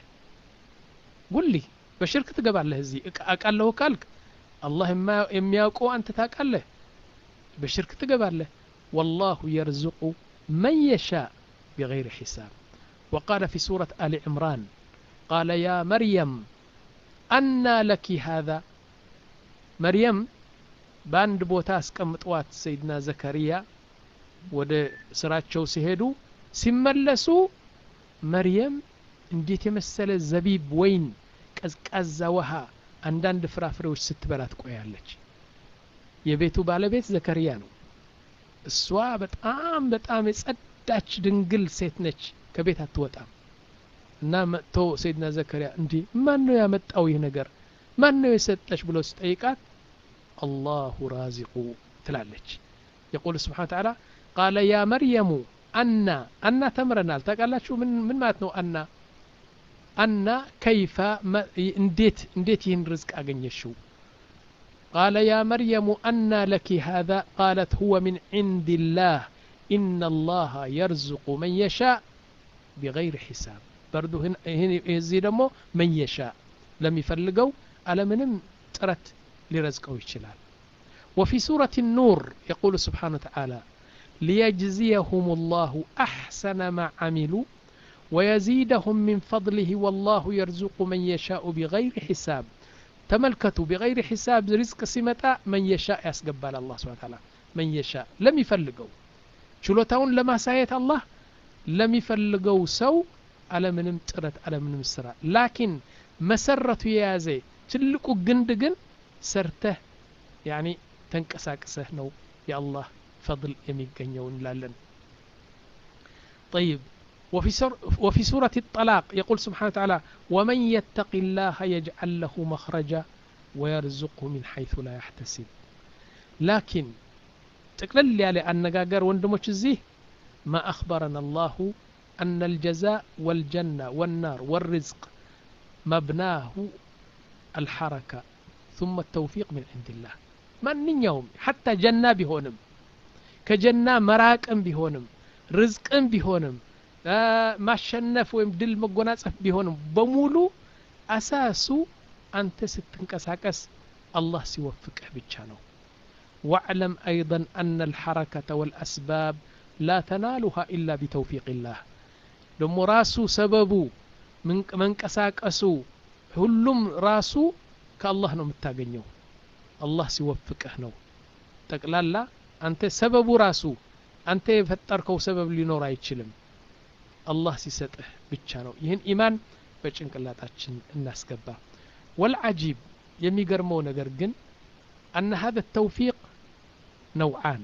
قل لي بشركة قبل له زي أقال له كالك الله ما يمياقو أنت تاك الله بشركة قبل له والله يرزق من يشاء بغير حساب وقال في سورة آل عمران قال يا مريم أنى لك هذا مريم በአንድ ቦታ አስቀምጧት ሰይድና ዘከሪያ ወደ ስራቸው ሲሄዱ ሲመለሱ መርየም እንዴት የመሰለ ዘቢብ ወይን ቀዝቃዛ ውሃ አንዳንድ ፍራፍሬዎች ስትበላ ትቆያለች። የቤቱ ባለቤት ዘከሪያ ነው። እሷ በጣም በጣም የጸዳች ድንግል ሴት ነች፣ ከቤት አትወጣም። እና መጥቶ ሰይድና ዘከሪያ እንዲ ማን ነው ያመጣው ይህ ነገር ማን ነው የሰጠሽ ብሎ ሲጠይቃት አላሁ ራዚቁ ትላለች። يقول سبحانه وتعالى قال يا مريم أن أن تمرنا تقالاتشو من من ما تنو أن أن كيف انديت انديت ين رزق أغنيشو قال يا مريم أن لك هذا قالت هو من عند الله إن الله يرزق من يشاء بغير حساب برضو هن هزي دمو من يشاء لم يفلقوا على منم ترت لرزقه يشلال. وفي سورة النور يقول سبحانه وتعالى ليجزيهم الله أحسن ما عملوا ويزيدهم من فضله والله يرزق من يشاء بغير حساب. تملكتوا بغير حساب رزق سمتا من يشاء يسقبال الله سبحانه وتعالى من يشاء لم يفلقوا شلوتاون لما سايت الله لم يفلقوا سو على من امترت على من مسرع لكن مسرت يازي تلقوا قندقن سرته يعني تنكساكسه نو يا الله فضل يميقنيون لالن. طيب وفي, وفي سورة الطلاق يقول سبحانه وتعالى ومن يتق الله يجعل له مخرجا ويرزقه من حيث لا يحتسب. لكن تقلل لي أن نقاقر وندموش الزيه ما أخبرنا الله أن الجزاء والجنة والنار والرزق مبناه الحركة ثم التوفيق من عند الله. من يوم حتى جنة بهونم كجنة مراكم بهونم رزقم بهونم ما شنف ويم دل مقناصف بهونم بمولو أساسو أنت ستنكساكس الله سيوفقه بتشانو. واعلم أيضا أن الحركة والأسباب لا تنالها إلا بتوفيق الله. دم راسو سببو من منكساكسو هلم راسو كالله نو متاغنيو الله سيوفقه نو تقلالا أنت سبب راسو أنت يفتركو سبب لينور አይችልም الله ሲሰጥህ ብቻ ነው። ይህን ኢማን በጭንቅላታችን እናስገባ። والعجيب የሚገርመው ነገር ግን أن هذا التوفيق نوعان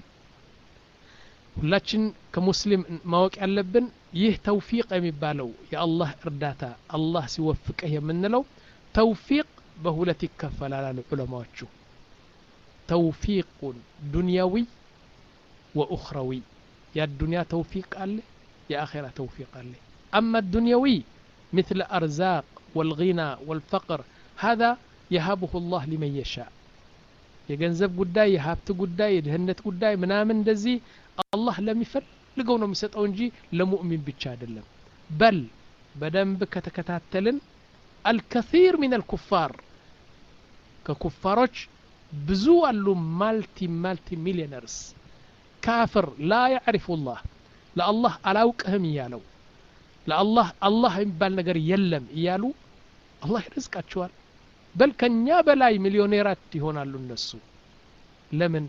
ሁላችን ከሙስሊም ማወቅ ያለብን ይህ ተውፊቅ የሚባለው የአላህ እርዳታ አላህ ሲወፍቅህ የምንለው ተውፊቅ በሁለት ይከፈላል አሉ ዑለማዎቹ። توفيق دنيوي وأخروي يا الدنيا توفيق قال يا آخرة توفيق قال أما الدنيوي مثل أرزاق والغنى والفقر هذا يهبه الله لمن يشاء. يجنزب قداي يهبت قداي يدهنت قداي منامن دزي الله لم يفلقونه مسطው እንጂ ለሙእሚን ብቻ አይደለም። بل በደንብ ከተከታተልን الكثير من الكفار ከኩፋሮች ብዙ አሉ ማልቲ ማልቲ ሚሊዮነርስ ካፍር لا يعرف الله ለአላህ አላውቅህም እያለው ለአላህ አላህ የሚባል ነገር የለም እያሉ አላህ ይርዝቃቸዋል። በል ከኛ በላይ ሚሊዮኔራት ይሆናሉ እነሱ። ለምን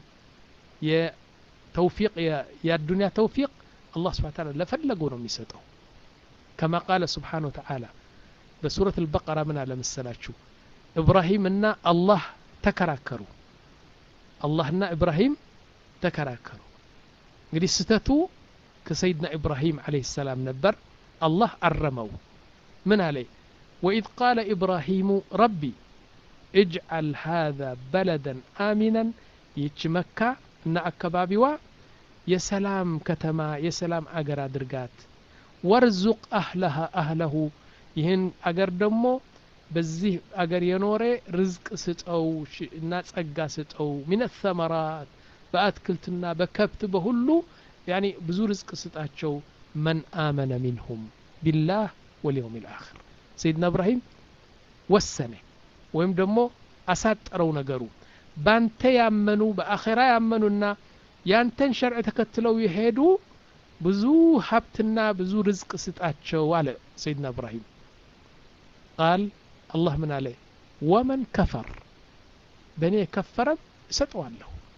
የተውፊቅ የዱንያ ተውፊቅ አላህ Subhanahu Wa Ta'ala ለፈለገው ነው የሚሰጠው። كما قال سبحانه وتعالى بسورة البقرة من على مسلاችሁ إبراهيم እና الله ተከራከሩ አላህና ኢብራሂም ተከራከሩ። እንግዲህ ስተቱ ከሰይድና ኢብራሂም አለይሂ ሰላም ነበር። አላህ አረመው ምን አለ وإذ قال إبراهيم ربي اجعل هذا بلدا آمنا ይች መካ እና አካባቢዋ የሰላም ከተማ የሰላም አገር አድርጋት ወርዙቅ أهلها أهله ይህን አገር ደግሞ በዚህ አገር የኖረ ርዝቅ ስጠው እና ጸጋ ስጠው من الثمرات በአትክልትና በከብት በሁሉ يعني ብዙ ርዝቅ ስጣቸው من آمن منهم بالله واليوم الآخر سيدنا إبراهيم ወሰነ ወይም ደግሞ አሳጠረው ነገሩ ባንተ ያመኑ በአኺራ ያመኑና ያንተን ሸርዕ ተከትለው ይሄዱ ብዙ ሀብትና ብዙ ርዝቅ ስጣቸው አለ سيدنا إبراهيم قال الله من عليه ومن كفر بني كفر ستوالله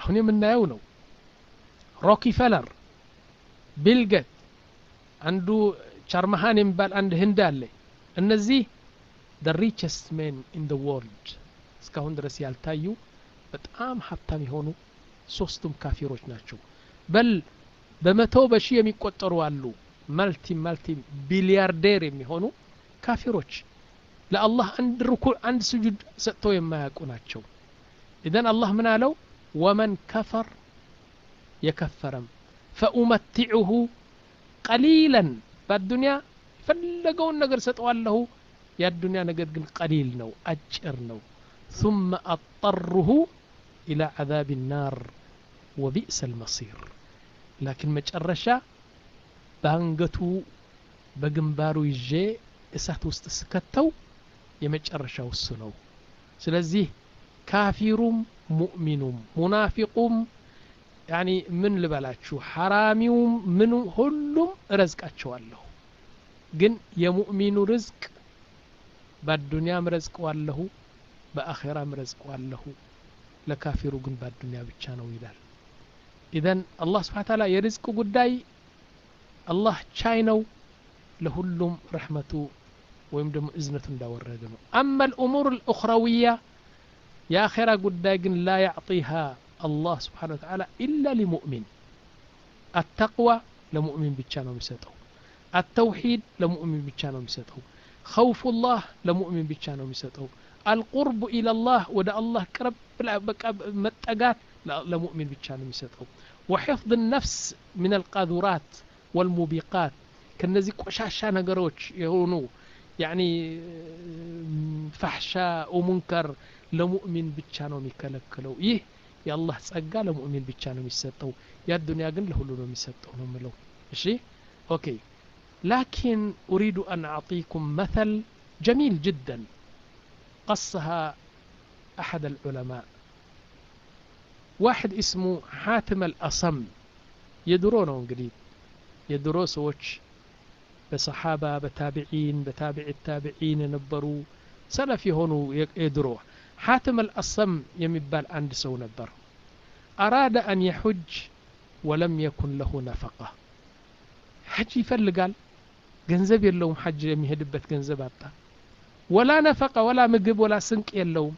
አሁን የምናየው ነው። ሮኪፌለር፣ ቢልጌት፣ አንዱ ቻርማሃን የሚባል አንድ ህንድ አለ። እነዚህ the richest men in the world እስካሁን ድረስ ያልታዩ በጣም ሀብታም የሆኑ ሶስቱም ካፊሮች ናቸው። በል በመቶ በሺህ የሚቆጠሩ አሉ ማልቲ ማልቲ ቢሊያርዴር የሚሆኑ ካፊሮች ለአላህ አንድ ሩኩዕ አንድ ስጁድ ሰጥተው የማያውቁ ናቸው። ኢዘን አላህ ምን አለው? ወመን ከፈር የከፈረም ፈኡመቲዑሁ ቀሊለን በዱንያ ፈለገውን ነገር ሰጠዋለሁ የዱንያ ነገር ግን ቀሊል ነው አጭር ነው። ثم أضطره إلى عذاب النار وبئس المصير لكن መጨረሻ ባንገቱ በግንባሩ ይዤ እሳት ውስጥ ስከተው የመጨረሻው እሱ ነው። ስለዚህ ካፊሩም ሙእሚኑም ሙናፊቁም ያኒ ምን ልበላችሁ ሐራሚውም ምን ሁሉም ረዝቃቸዋለሁ። ግን የሙእሚኑ ርዝቅ በዱንያም ረዝቀዋለሁ በአኺራም ረዝቀዋለሁ። ለካፊሩ ግን በዱንያ ብቻ ነው ይላል። ኢዘን አላህ Subhanahu Ta'ala የርዝቅ ጉዳይ አላህ ቻይ ነው። ለሁሉም ረህመቱ ወይም ደግሞ እዝነቱ እንዳወረደ ነው። أما الأمور الأخروية የአኺራ ጉዳይ ግን لا يعطيها الله سبحانه وتعالى إلا لمؤمن. التقوى لمؤمن ብቻ ነው የሚሰጠው። التوحيد لمؤمن ብቻ ነው የሚሰጠው። خوف الله لمؤمن ብቻ ነው የሚሰጠው። القرب إلى الله ወደ አላህ ቅርብ በቃ መጠጋት ለሙእሚን ብቻ ነው የሚሰጠው። وحفظ النفس من القاذورات والموبقات ከነዚህ ቆሻሻ ነገሮች የሆኑ يعني فحشاء ومنكر ለሙእሚን ብቻ ነው የሚከለከለው። ይህ የአላህ ጸጋ ለሙእሚን ብቻ ነው የሚሰጠው። የዱንያ ግን ለሁሉ ነው የሚሰጠው ነው የምለው። እሺ ኦኬ لكن أريد أن أعطيكم مثل جميل جدا قصها أحد العلماء. واحد اسمه حاتم الأصم يدرونه انقديم يدرو سوش بصحابة بتابعين بتابع التابعين نبروا سلف يهونوا يدروه. حاتم الأصم يمبال عند سو نبر أراد أن يحج ولم يكن له نفقة. حج يفلقال ገንዘብ የለውም ሐጅ የሚሄድበት ገንዘብ አጣ። ወላ ነፈቀ ወላ ምግብ ወላ ስንቅ የለውም።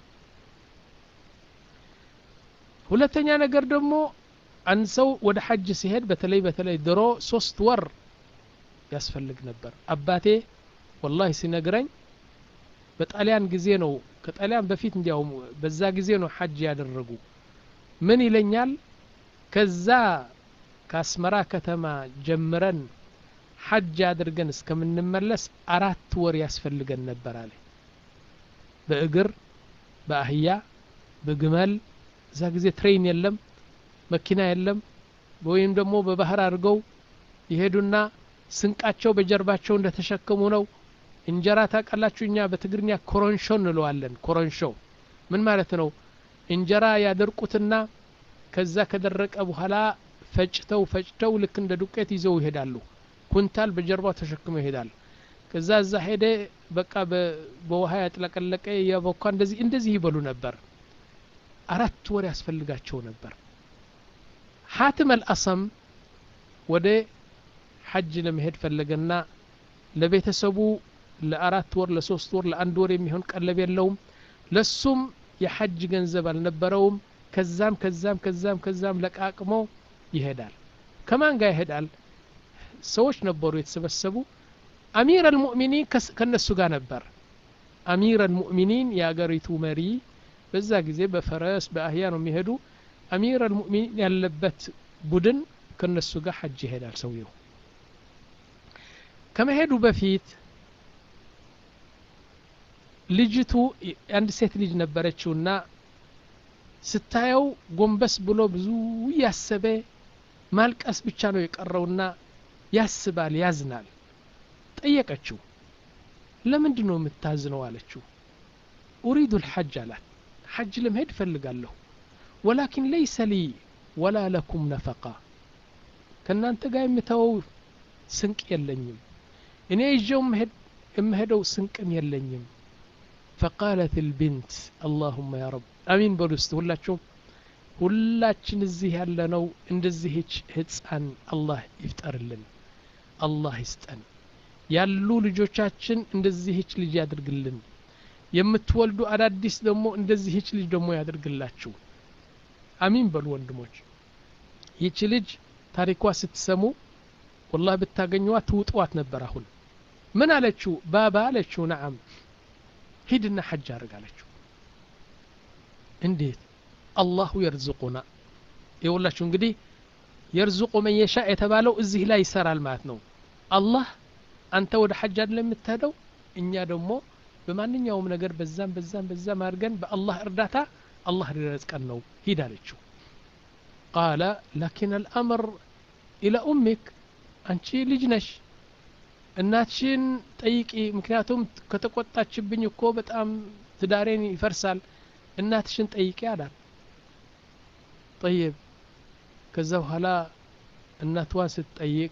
ሁለተኛ ነገር ደግሞ አንድ ሰው ወደ ሐጅ ሲሄድ በተለይ በተለይ ድሮ ሶስት ወር ያስፈልግ ነበር። አባቴ ወላሂ ሲነግረኝ በጣሊያን ጊዜ ነው ከጣሊያን በፊት እንዲያው በዛ ጊዜ ነው ሐጅ ያደረጉ። ምን ይለኛል? ከዛ ከአስመራ ከተማ ጀምረን ሐጅ አድርገን እስከምንመለስ አራት ወር ያስፈልገን ነበር አለ። በእግር በአህያ በግመል እዛ ጊዜ ትሬን የለም መኪና የለም። ወይም ደግሞ በባህር አድርገው ይሄዱና ስንቃቸው በጀርባቸው እንደተሸከሙ ነው። እንጀራ ታውቃላችሁ እኛ በትግርኛ ኮረንሾ እንለዋለን። ኮረንሾ ምን ማለት ነው? እንጀራ ያደርቁትና ከዛ ከደረቀ በኋላ ፈጭተው ፈጭተው ልክ እንደ ዱቄት ይዘው ይሄዳሉ። ኩንታል በጀርባው ተሸክመው ይሄዳል። ከዛ እዛ ሄደ በቃ በውሃ ያጥለቀለቀ ያቦካ እንደዚህ እንደዚህ ይበሉ ነበር። አራት ወር ያስፈልጋቸው ነበር። حاتم الأصم ወደ ሐጅ ለመሄድ ፈለገና ለቤተሰቡ ለአራት ወር ለሶስት ወር ለአንድ ወር የሚሆን ቀለብ የለውም። ለሱም የሐጅ ገንዘብ አልነበረውም። ከዛም ከዛም ከዛም ከዛም ለቃቅሞ ይሄዳል። ከማን ጋር ይሄዳል? ሰዎች ነበሩ የተሰበሰቡ። አሚር አልሙእሚኒን ከነሱ ጋር ነበር። አሚር አልሙእሚኒን የአገሪቱ መሪ በዛ ጊዜ በፈረስ በአህያ ነው የሚሄዱ። አሚር አልሙእሚኒን ያለበት ቡድን ከነሱ ጋር ሐጅ ይሄዳል። ሰውየው ከመሄዱ በፊት ልጅቱ አንድ ሴት ልጅ ነበረችውና ስታየው ጎንበስ ብሎ ብዙ ያሰበ ማልቀስ ብቻ ነው የቀረውና ያስባል ያዝናል። ጠየቀችው ለምንድን ነው የምታዝነው አለችው። أريد الحج አላት። ሐጅ ለመሄድ ፈልጋለሁ ولكن ليس لي ولا لكم نفقة ከናንተ ጋር የምተው ስንቅ የለኝም። እኔ ይዤው መሄድ እምሄደው ስንቅም የለኝም። فقالت البنت اللهم يا رب امين በሉስት ሁላችሁም ሁላችን እዚህ ያለነው እንደዚህች ህፃን አላህ ይፍጠርልን አላህ ይስጠን ያሉ ልጆቻችን እንደዚህች ልጅ ያድርግልን የምትወልዱ አዳዲስ ደግሞ እንደዚህች ልጅ ደግሞ ያድርግላችሁ አሚን በሉ ወንድሞች ይህች ልጅ ታሪኳ ስትሰሙ والله ብታገኙዋ ትውጧት ነበር አሁን ምን አለችው ባባ አለችው ነዓም ሂድና ሐጅ አድርግ አለችው እንዴት አላሁ يرزقنا ይኸውላችሁ እንግዲህ يرزق من يشاء የተባለው እዚህ ላይ ይሰራል ማለት ነው አላህ አንተ ወደ ሐጅ አይደለም የምትሄደው እኛ ደግሞ በማንኛውም ነገር በዛም በዛም በዛም አድርገን በአላህ እርዳታ አላህ ሊረዝቀን ነው ሂድ አለችው قال لكن الأمر إلى أمك አንቺ ልጅ ነሽ እናትሽን ጠይቂ ምክንያቱም ከተቆጣችብኝ እኮ በጣም ትዳሬን ይፈርሳል እናትሽን ጠይቂ አላት طيب ከዛ በኋላ እናቷን ስትጠይቅ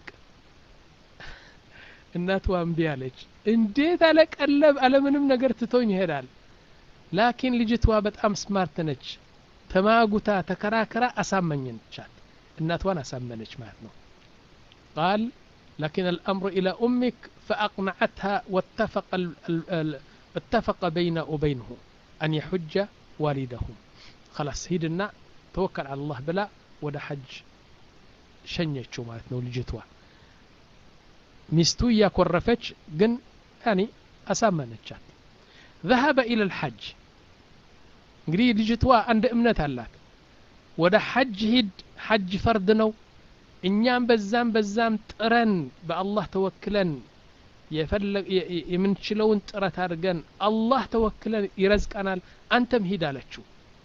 እናቷ እምቢ አለች እንዴት አለቀለብ አለምንም ነገር ትቶኝ ይሄዳል ላኪን ልጅቷ በጣም ስማርት ነች ተማጉታ ተከራከራ አሳመኘቻት እናቷን አሳመነች ማለት ነው قال لكن الأمر إلى أمك فأقنعتها واتفق ال ال ال اتفق بين وبينه أن يحج والدهم خلاص هيدنا توكل على الله بلا ودا حج شنيتشو مالتنا ولجتوا ميستو ياكورفتش جن يعني أسامنتشات ذهب إلى الحج እንግዲህ ልጅቷ አንድ እምነት አላት ወደ ሐጅ ሂድ ሐጅ ፈርድ ነው እኛም በዛም በዛም ጥረን በአላህ ተወክለን የፈለግ የምንችለውን ጥረት አድርገን አላህ ተወክለን ይረዝቀናል አንተም ሂድ አለችው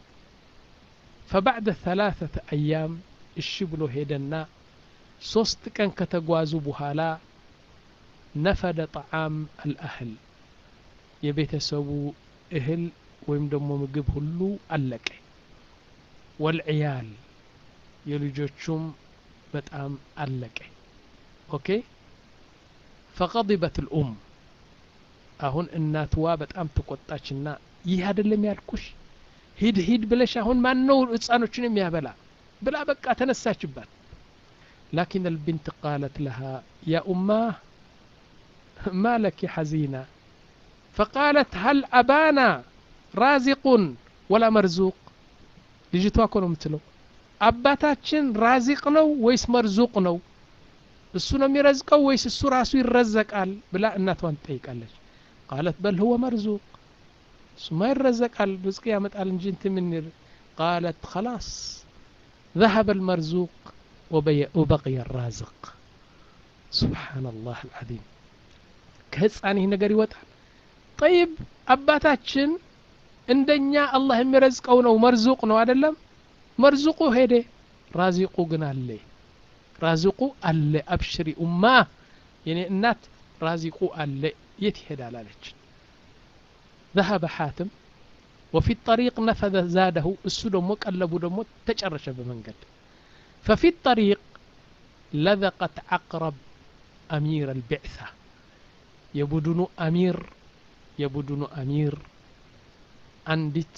فبعد ثلاثة أيام እሺ ብሎ ሄደና ሶስት ቀን ከተጓዙ በኋላ نفد طعام الأهل የቤተሰቡ እህል ወይም ደግሞ ምግብ ሁሉ አለቀ والعيال የልጆቹም በጣም አለቀ ኦኬ فغضبت الأم አሁን እናትዋ በጣም ተቆጣችና ይህ አይደለም ያልኩሽ ሂድ ሂድ ብለሽ አሁን ማን ነው ህፃኖችን የሚያበላ ብላ በቃ ተነሳችባት لكن البنت قالت لها يا أماه ما لك حزينة فقالت هل أبانا رازق ولا مرزوق ልጅቷ እኮ ነው የምትለው አባታችን ራዚቅ ነው ወይስ መርዙቅ ነው እሱ ነው የሚረዝቀው ወይስ እሱ ራሱ ይረዘቃል ብላ እናቷን ትጠይቃለች قالت بل هو مرزوق እሱ ማይረዘቃል ርዝቅ ያመጣል እንጂ እንትን ምን قالت خلاص ذهب المرزوق وبقي الرازق سبحان الله العظيم ከህፃን ይህ ነገር ይወጣል طيب አባታችን እንደኛ አላህ የሚረዝቀው ነው መርዙቅ ነው አይደለም መርዙቁ ሄደ ራዚቁ ግን አለ ራዚቁ አለ አብሽሪ ኡማ የኔ እናት ራዚቁ አለ የት ይሄዳል አለች ذهب حاتم وفي الطريق نفذ زاده እሱ ደግሞ ቀለቡ ደግሞ ተጨረሸ በመንገድ ففي الطريق لذقت عقرب أمير البعثة يبدون أمير يبدون أمير አንዲት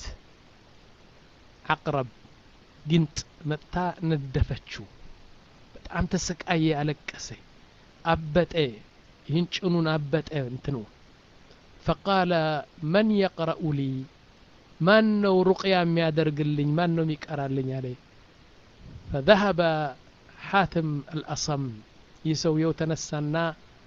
عقرب ግንጥ መጣ ነደፈችው በጣም ተሰቃየ አለቀሰ አበጠ ይህን ጭኑን አበጠ እንትኑ فقال من يقرأ لي من ነው ሩቅያ የሚያደርግልኝ ማን ነው የሚቀራልኝ አለ فذهب حاتم الأصم يسويው ተነሳና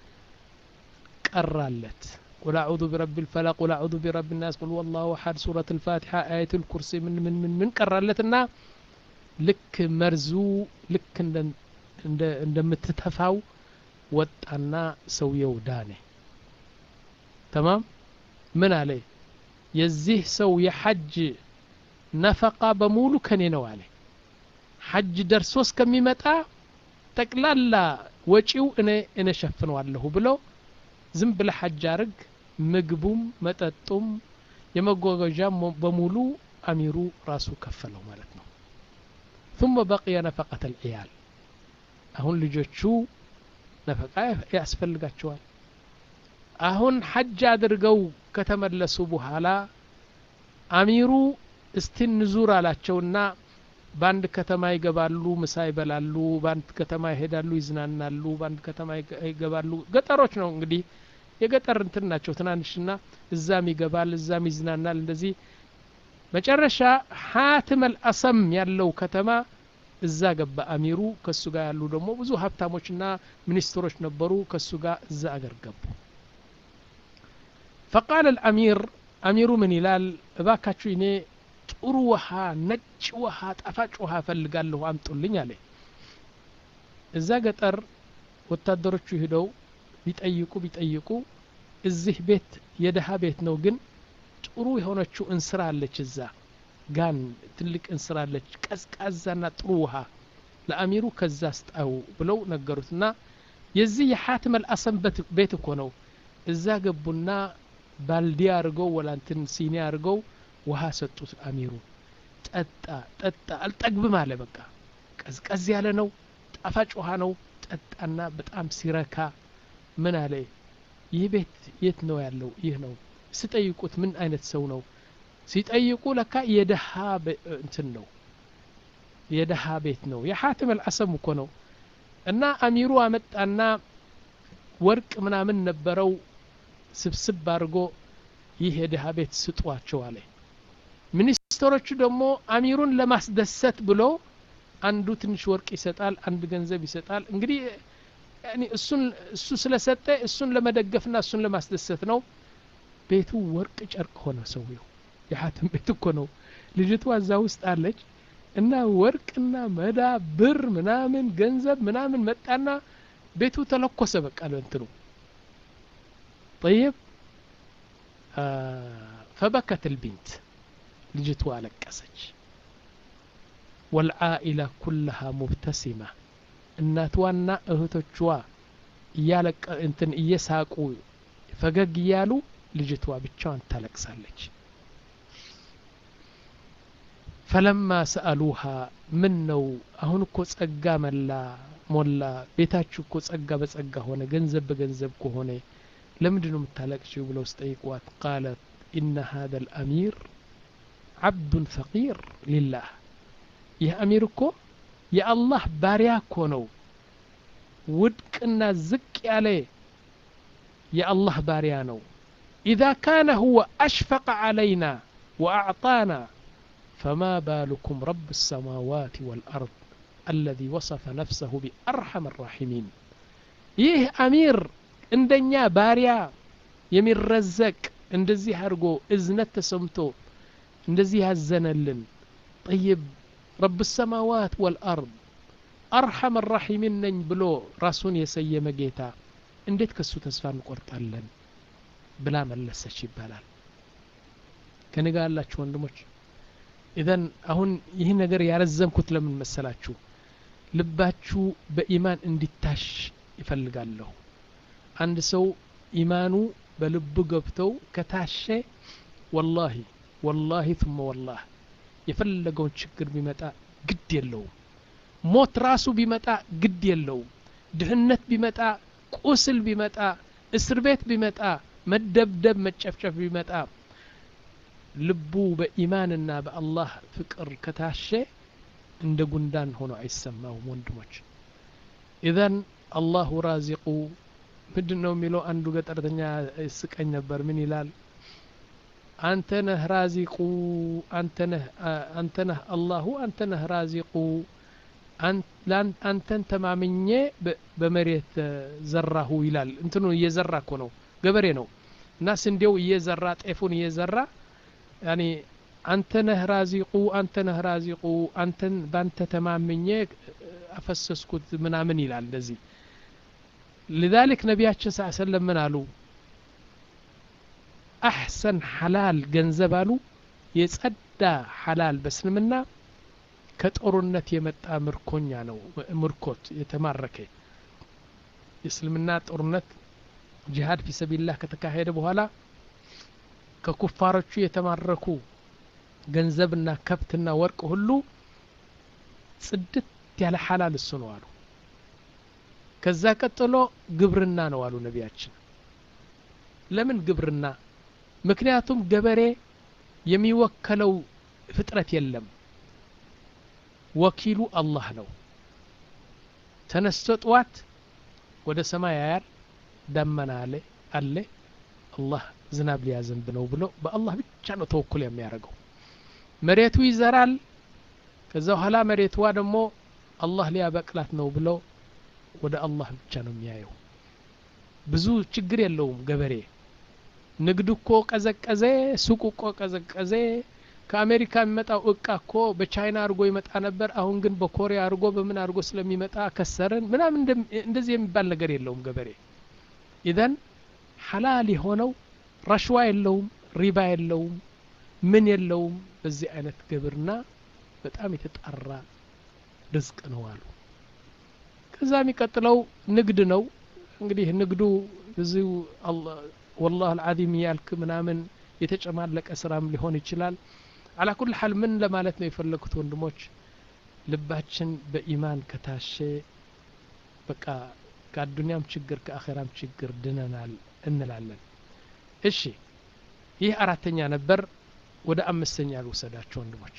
ቀራለት قل أعوذ برب الفلق قل أعوذ برب الناس قل والله أحد سورة الفاتحة آية الكرسي من من من من قرالتنا لك مرزو لك عند عند متتفاو وطنا سويو دانه تمام من عليه يزيه سو يحج نفقة بمولو كني ነው عليه حج درسوس ከሚመጣ ጠቅላላ ወጪው እኔ እኔ ሸፍነዋለሁ ብሎ ዝም ብለ ሐጅ አርግ ምግቡም መጠጡም የመጓጓዣም በሙሉ አሚሩ ራሱ ከፈለው ማለት ነው ثم بقي نفقة العيال አሁን ልጆቹ ነፈቃ ያስፈልጋቸዋል አሁን ሐጅ አድርገው ከተመለሱ በኋላ አሚሩ እስቲ ንዙር አላቸውና ባንድ ከተማ ይገባሉ ምሳ ይበላሉ ባንድ ከተማ ይሄዳሉ ይዝናናሉ ባንድ ከተማ ይገባሉ ገጠሮች ነው እንግዲህ የገጠር እንትን ናቸው ትናንሽና እዛም ይገባል እዛም ይዝናናል እንደዚህ መጨረሻ ሐትም الأصم ያለው ከተማ እዛ ገባ አሚሩ ከሱ ጋር ያሉ ደግሞ ብዙ ሀብታሞችና ሚኒስትሮች ነበሩ ከሱ ጋር እዛ አገር ገቡ فقال الأمير أمير من ይላል እባካችሁ እኔ ጥሩ ውሃ ነጭ ውሃ ጣፋጭ ውሃ ፈልጋለሁ አምጡልኝ አለ እዛ ገጠር ወታደሮቹ ሄደው ቢጠይቁ ቢጠይቁ እዚህ ቤት የደሃ ቤት ነው ግን ጥሩ የሆነችው እንስራ አለች እዛ ጋን ትልቅ እንስራ አለች ቀዝቃዛና ጥሩ ውሃ ለአሚሩ ከዛ አስጣው ብለው ነገሩትና የዚህ የሐትም الأصم ቤት እኮ ነው እዛ ገቡና ባልዲ አርገው ወላንትን ሲኒ አርገው ውሃ ሰጡት አሚሩ ጠጣ ጠጣ አልጠግብም አለ በቃ ቀዝቀዝ ያለ ነው ጣፋጭ ውሃ ነው ጠጣና በጣም ሲረካ ምን አለ ይህ ቤት የት ነው ያለው ይህ ነው ሲጠይቁት ምን አይነት ሰው ነው ሲጠይቁ ለካ የደሃ እንትን ነው የደሃ ቤት ነው የሐትም الأصم እኮ ነው እና አሚሩ አመጣና ወርቅ ምናምን ነበረው ስብስብ አድርጎ ይህ የደሃ ቤት ስጧቸው አለ ሚኒስትሮቹ ደግሞ አሚሩን ለማስደሰት ብሎ አንዱ ትንሽ ወርቅ ይሰጣል አንድ ገንዘብ ይሰጣል እንግዲህ ያኒ እሱን እሱ ስለሰጠ እሱን ለመደገፍና እሱን ለማስደሰት ነው ቤቱ ወርቅ ጨርቅ ሆነ ሰውየው የሐትም ቤት እኮ ነው ልጅቷ እዛ ውስጥ አለች እና ወርቅና መዳ ብር ምናምን ገንዘብ ምናምን መጣና ቤቱ ተለኮሰ በቃ ለእንትኑ طيب آه فبكت البنت ልጅቷ አለቀሰች والعائلة كلها مبتسمة እናቷና እህቶቿ እያለቀ እንትን እየሳቁ ፈገግ እያሉ ልጅቷ ብቻዋን ታለቅሳለች فلما سألوها من ነው አሁን እኮ ጸጋ መላ ሞላ ቤታችሁ እኮ ጸጋ በጸጋ ሆነ ገንዘብ በገንዘብ ከሆነ ለምንድነው የምታለቅሺው ብለው ስጠይቋት قالت إن هذا الأمير عبد فقير لله ይህ አሚር እኮ የአላህ ባሪያ እኮ ነው ውድቅና ዝቅ ያለ የአላህ ባሪያ ነው إذا كان هو أشفق علينا وأعطانا فما بالكم رب السماوات والأرض الذي وصف نفسه بأرحم الراحمين ይህ አሚር እንደኛ ባሪያ የሚረዘቅ እንደዚህ አድርጎ እዝነት ተሰምቶ እንደዚህ ያዘነልን طيب رب السماوات والأرض أرحم الراحمين ነኝ ብሎ ራሱን የሰየመ ጌታ እንዴት ከሱ ተስፋ እንቆርጣለን ብላ መለሰች ይባላል ከነጋ ያላችሁ ወንድሞች ኢዘን አሁን ይህ ነገር ያረዘምኩት ለምን መሰላችሁ ልባችሁ በኢማን እንዲታሽ ይፈልጋለሁ አንድ ሰው ኢማኑ በልቡ ገብተው ከታሸ والله والله ثم والله የፈለገውን ችግር ቢመጣ ግድ የለውም ሞት ራሱ ቢመጣ ግድ የለውም ድህነት ቢመጣ ቁስል ቢመጣ እስር ቤት ቢመጣ መደብደብ መጨፍጨፍ ቢመጣ ልቡ በኢማንና በአላህ ፍቅር ከታሸ እንደ ጉንዳን ሆኖ አይሰማው ወንድሞች ኢዘን አላሁ ራዚቁ ምንድነው የሚለው አንዱ ገጠርተኛ ስቀኝ ነበር ምን ይላል አንተ ነህ ራዚቁ አንተ ነህ አንተ ነህ አላሁ አንተ ነህ ራዚቁ አንተን ተማምኜ በመሬት ዘራሁ ይላል እንትኑ እየዘራ እኮ ነው ገበሬ ነው እና ስንዴው እየዘራ ጤፉን እየዘራ ያኒ አንተ ነህ ራዚቁ አንተ ነህ ራዚቁ አንተን ባንተ ተማምኜ አፈሰስኩት ምናምን ይላል እንደዚህ لذلك ነቢያችን ሰለላሁ ዐለይሂ ወሰለም ምን አሉ أحسن حلال ገንዘባሉ የጸዳ حلال በስልምና ከጦርነት የመጣ ምርኮኛ ነው ምርኮት የተማረከ እስልምና ጦርነት ጂሃድ في سبيل الله ከተካሄደ በኋላ ከኩፋሮቹ የተማረኩ ገንዘብና ከብትና ወርቅ ሁሉ ጽድት ያለ حلال እሱ ነው አሉ ከዛ ቀጥሎ ግብርና ነው አሉ ነቢያችን ለምን ግብርና ምክንያቱም ገበሬ የሚወከለው ፍጥረት የለም ወኪሉ አላህ ነው ተነስቶ ጠዋት ወደ ሰማይ ያያል ደመና አለ አለ አላህ ዝናብ ሊያዘንብ ነው ብሎ በአላህ ብቻ ነው ተወኩል የሚያደርገው መሬቱ ይዘራል ከዛ በኋላ መሬቷ ደግሞ አላህ ሊያበቅላት ነው ብሎ ወደ አላህ ብቻ ነው የሚያየው ብዙ ችግር የለውም ገበሬ ንግዱ እኮ ቀዘቀዘ ሱቁ እኮ ቀዘቀዘ ከአሜሪካ የሚመጣው እቃ እኮ በቻይና አርጎ ይመጣ ነበር አሁን ግን በኮሪያ አርጎ በምን አርጎ ስለሚመጣ ከሰረን ምናምን እንደዚህ የሚባል ነገር የለውም ገበሬ ኢዘን ሐላል የሆነው ረሽዋ የለውም ሪባ የለውም ምን የለውም በዚህ አይነት ግብርና በጣም የተጣራ ርዝቅ ነው አሉ ከዛ የሚቀጥለው ንግድ ነው እንግዲህ ንግዱ ብዙ አላህ والله العظيم ያልክ ምናምን የተጨማለቀ ስራም ሊሆን ይችላል على كل حال ምን ለማለት ነው የፈለኩት ወንድሞች ልባችን በኢማን ከታሸ በቃ ከአዱንያም ችግር ከአኺራም ችግር ድነናል እንላለን እሺ ይህ አራተኛ ነበር ወደ አምስተኛ ልወሰዳችሁ ወንድሞች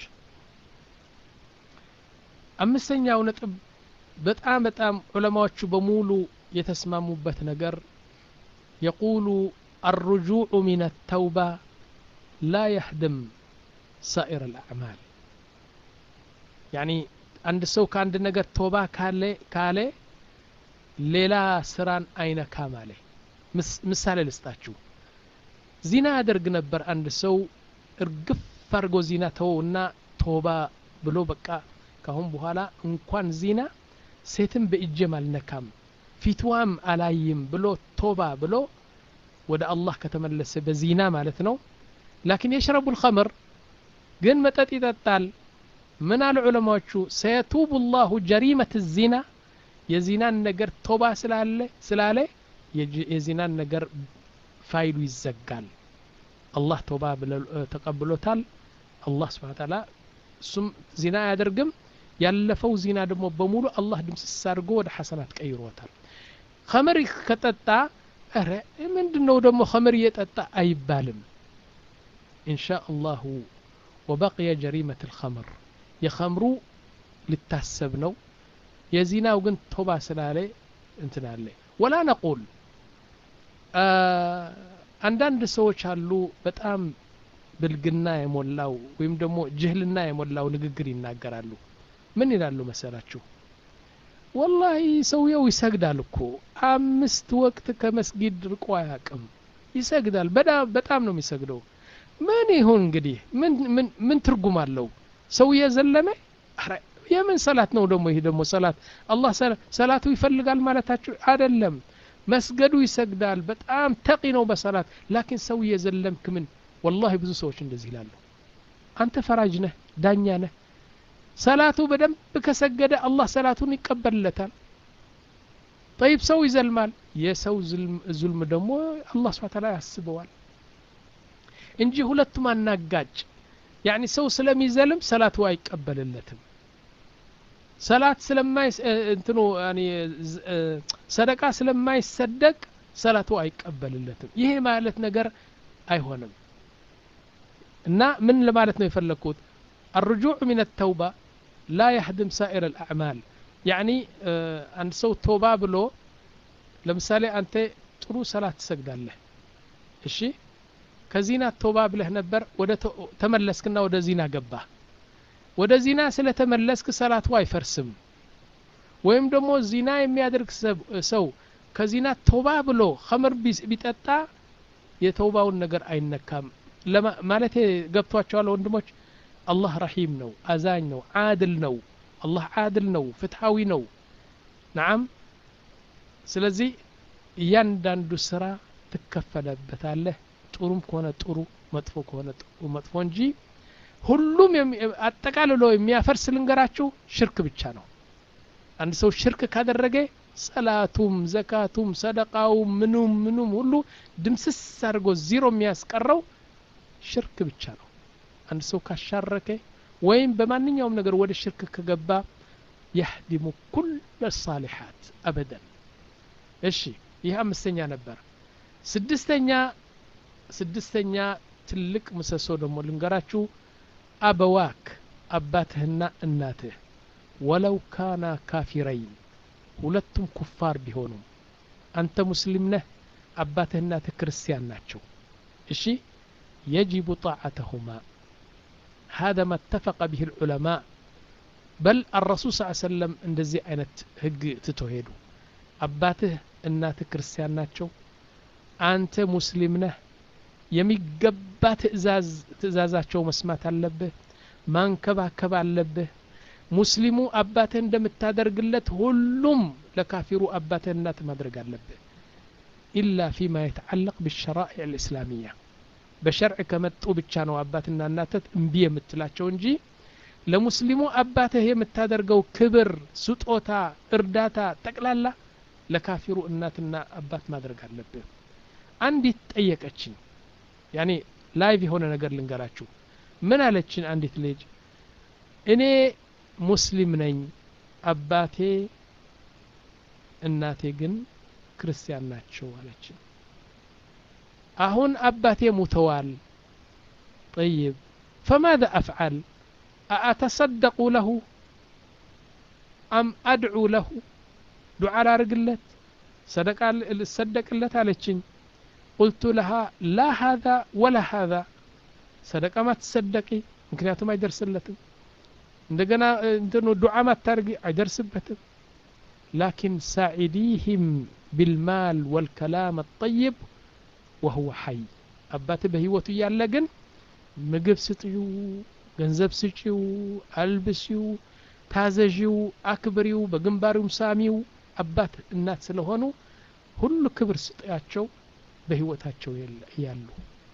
አምስተኛው ነጥብ በጣም በጣም ዑለማዎቹ በሙሉ የተስማሙበት ነገር يقول الرجوع من التوبة لا يهدم سائر الأعمال يعني عند سو كان ነገር توبة ካለ ካለ ሌላ ስራን አይነካ ማለት ምሳሌ ልስጣችሁ ዚና ያደርግ ነበር አንድ ሰው እርግፍ አርጎ ዚና ተውና ቶባ ብሎ በቃ ካሁን በኋላ እንኳን ዚና ሴትም በእጀም አልነካም ፊትዋም አላይም ብሎ ቶባ ብሎ ወደ አላህ ከተመለሰ በዚና ማለት ነው لكن يشرب الخمر ግን መጠጥ ይጠጣል ምን አሉ ዑለማዎቹ سيتوب الله جريمة الزنا የዚናን ነገር ቶባ ስላለ ስላለ የዚናን ነገር ፋይሉ ይዘጋል አላህ ቶባ ተቀብሎታል አላህ Subhanahu Wa Ta'ala ሱም ዚና ያደርግም ያለፈው ዚና ደግሞ በሙሉ አላህ ድምስስ አድርጎ ወደ ሐሰናት ቀይሮታል ኸመር ከጠጣ አረ ምንድነው ደግሞ ኸመር እየጠጣ አይባልም ኢንሻአላህ وبقي جريمة الخمر የኸምሩ ልታሰብ ነው የዚናው ግን ቶባ ስላለ እንትን አለ ولا نقول አንዳንድ ሰዎች አሉ በጣም ብልግና የሞላው ወይም ደግሞ ጅህልና የሞላው ንግግር ይናገራሉ ምን ይላሉ መሰላችሁ والله ሰውየው ይሰግዳል እኮ አምስት ወቅት ከመስጊድ ርቆ አያውቅም ይሰግዳል በጣም ነው የሚሰግደው ምን ይሁን እንግዲህ ምን ምን ምን ትርጉም አለው ሰውየ ዘለመ የምን ሰላት ነው ደግሞ ይሄ ደግሞ ሰላት አላህ ሰላቱ ይፈልጋል ማለታችሁ አይደለም መስገዱ ይሰግዳል በጣም ተቂ ነው በሰላት لكن ሰውየ ዘለምክ ምን والله ብዙ ሰዎች እንደዚህ ይላሉ አንተ ፈራጅ ነህ ዳኛ ነህ ሰላቱ በደንብ ከሰገደ አላህ ሰላቱን ይቀበልለታል طيب ሰው ይዘልማል የሰው ዙልም ደግሞ አላህ Subhanahu Wa Ta'ala ያስበዋል እንጂ ሁለቱም አናጋጭ يعني ሰው ስለሚዘልም ሰላቱ አይቀበልለትም ሰላት ስለማይ እንትኑ يعني ሰደቃ ስለማይሰደቅ ሰላቱ አይቀበልለትም ይሄ ማለት ነገር አይሆንም እና ምን ለማለት ነው የፈለኩት الرجوع من التوبة لا يهدم سائر الأعمال يعني عند سو توبة بلو لمثالي أنت ጥሩ ሰላት ትሰግዳለህ እሺ ከዚና توبة ብለህ ነበር ወደ ተመለስክና ወደ ዚና ገባህ ወደ ዚና ስለተመለስክ ሰላቱ አይፈርስም ወይም ደግሞ ዚና የሚያደርግ ሰው ከዚና توبة ብሎ ኸምር ቢጠጣ የተውባውን ነገር አይነካም ማለት ገብቷቸዋል ወንድሞች الله رحيم ነው አዛኝ ነው عادل ነው الله عادل ነው ፍትሃዊ ነው نعم ስለዚህ እያንዳንዱ ስራ ትከፈለበታለህ ጥሩም ከሆነ ጥሩ መጥፎ ከሆነ መጥፎ እንጂ ሁሉም አጠቃልሎ የሚያፈርስ ልንገራችሁ ሽርክ ብቻ ነው አንድ ሰው ሽርክ ካደረገ ሰላቱም ዘካቱም ሰደቃውም ምኑም ምኑም ሁሉ ድምስስ አድርጎ ዜሮ የሚያስቀረው ሽርክ ብቻ ነው አንድ ሰው ካሻረከ ወይም በማንኛውም ነገር ወደ ሽርክ ከገባ يهدم كل الصالحات ابدا እሺ ይህ አምስተኛ ነበር ስድስተኛ ስድስተኛ ትልቅ ምሰሶ ደግሞ ልንገራችሁ አበዋክ አባትህና እናትህ ወለው ካና ካፊረይን ሁለቱም ኩፋር ቢሆኑም አንተ ሙስሊም ነህ አባትህ እናትህ ክርስቲያን ናቸው እሺ يجب طاعتهما هذا ما اتفق به العلماء بل الرسول صلى الله عليه وسلم እንደዚህ አይነት ህግ ትተሄዱ አባትህ እናትህ ክርስቲያን ናቸው አንተ ሙስሊም ነህ የሚገባ ትእዛዝ ትእዛዛቸው መስማት አለብህ ማንከባከብ አለብህ ሙስሊሙ አባትህ እንደምታደርግለት ሁሉም ለካፊሩ አባትህ እናት ማድረግ አለብህ إلا فيما يتعلق بالشرائع الإسلامية በሸርዕ ከመጡ ብቻ ነው አባትና እናትህ እምቢ የምትላቸው እንጂ ለሙስሊሙ አባትህ የምታደርገው ክብር ስጦታ እርዳታ ጠቅላላ ለካፊሩ እናትና አባት ማድረግ አለብህ አንዲት ጠየቀችኝ ያኔ ላይቭ የሆነ ነገር ልንገራችሁ ምን አለችን አንዲት ልጅ እኔ ሙስሊም ነኝ አባቴ እናቴ ግን ክርስቲያን ናቸው አለችን አሁን አባቴ ሙተዋል طيب فماذا أفعل أتصدق له أم أدعو له دعاء لارقلت صدق صدق لت عليك قلت لها لا هذا ولا هذا صدق ما تصدقي ممكنياته ما يدرسلتم عندنا انتو دعاء ما ترقي يدرسبتم لكن ساعديهم بالمال والكلام الطيب وهو حي أباتي بهيوتو يالغن مغب ستيو ገንዘብ ስጪው አልብሲው ታዘዢው አክብሪው በግንባሩም ሳሚው አባት እናት ስለሆኑ ሁሉ ክብር ስጣያቸው በህይወታቸው ያሉ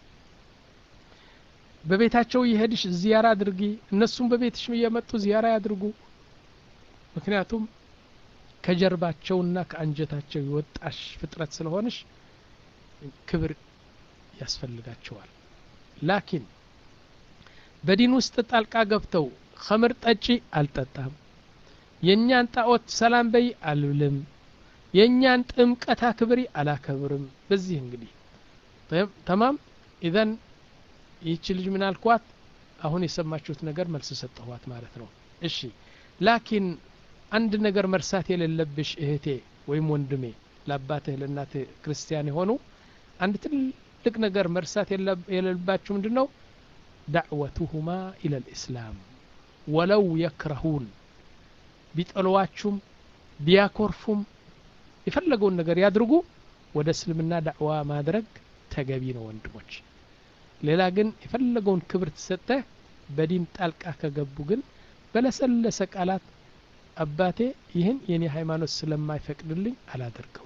በቤታቸው ይሄድሽ ዚያራ አድርጊ እነሱም በቤትሽ እየመጡ ዚያራ ያድርጉ ምክንያቱም ከጀርባቸውና ከአንጀታቸው ይወጣሽ ፍጥረት ስለሆነሽ ክብር ያስፈልጋቸዋል ላኪን በዲን ውስጥ ጣልቃ ገብተው ኸምር ጠጪ አልጠጣም የኛን ጣዖት ሰላም በይ አልልም የኛን ጥምቀት አክብሪ አላከብርም በዚህ እንግዲህ تمام اذا ይህች ልጅ ምን አልኳት አሁን የሰማችሁት ነገር መልስ ሰጠኋት ማለት ነው እሺ ላኪን አንድ ነገር መርሳት የሌለብሽ እህቴ ወይም ወንድሜ ለአባትህ ለእናትህ ክርስቲያን ሆኑ አንድ ትልቅ ነገር መርሳት የሌለባችሁ ምንድነው دعوتهما إلى الإسلام ولو يكرهون بيطلواچوم بياكورفوم يفلغون ነገር ያድርጉ ወደ እስልምና ዳዕዋ ማድረግ ተገቢ ነው ወንድሞች ሌላ ግን የፈለገውን ክብር ተሰጠ በዲን ጣልቃ ከገቡ ግን በለሰለሰ ቃላት አባቴ ይህን የኔ ሃይማኖት ስለማይፈቅድልኝ አላደርገው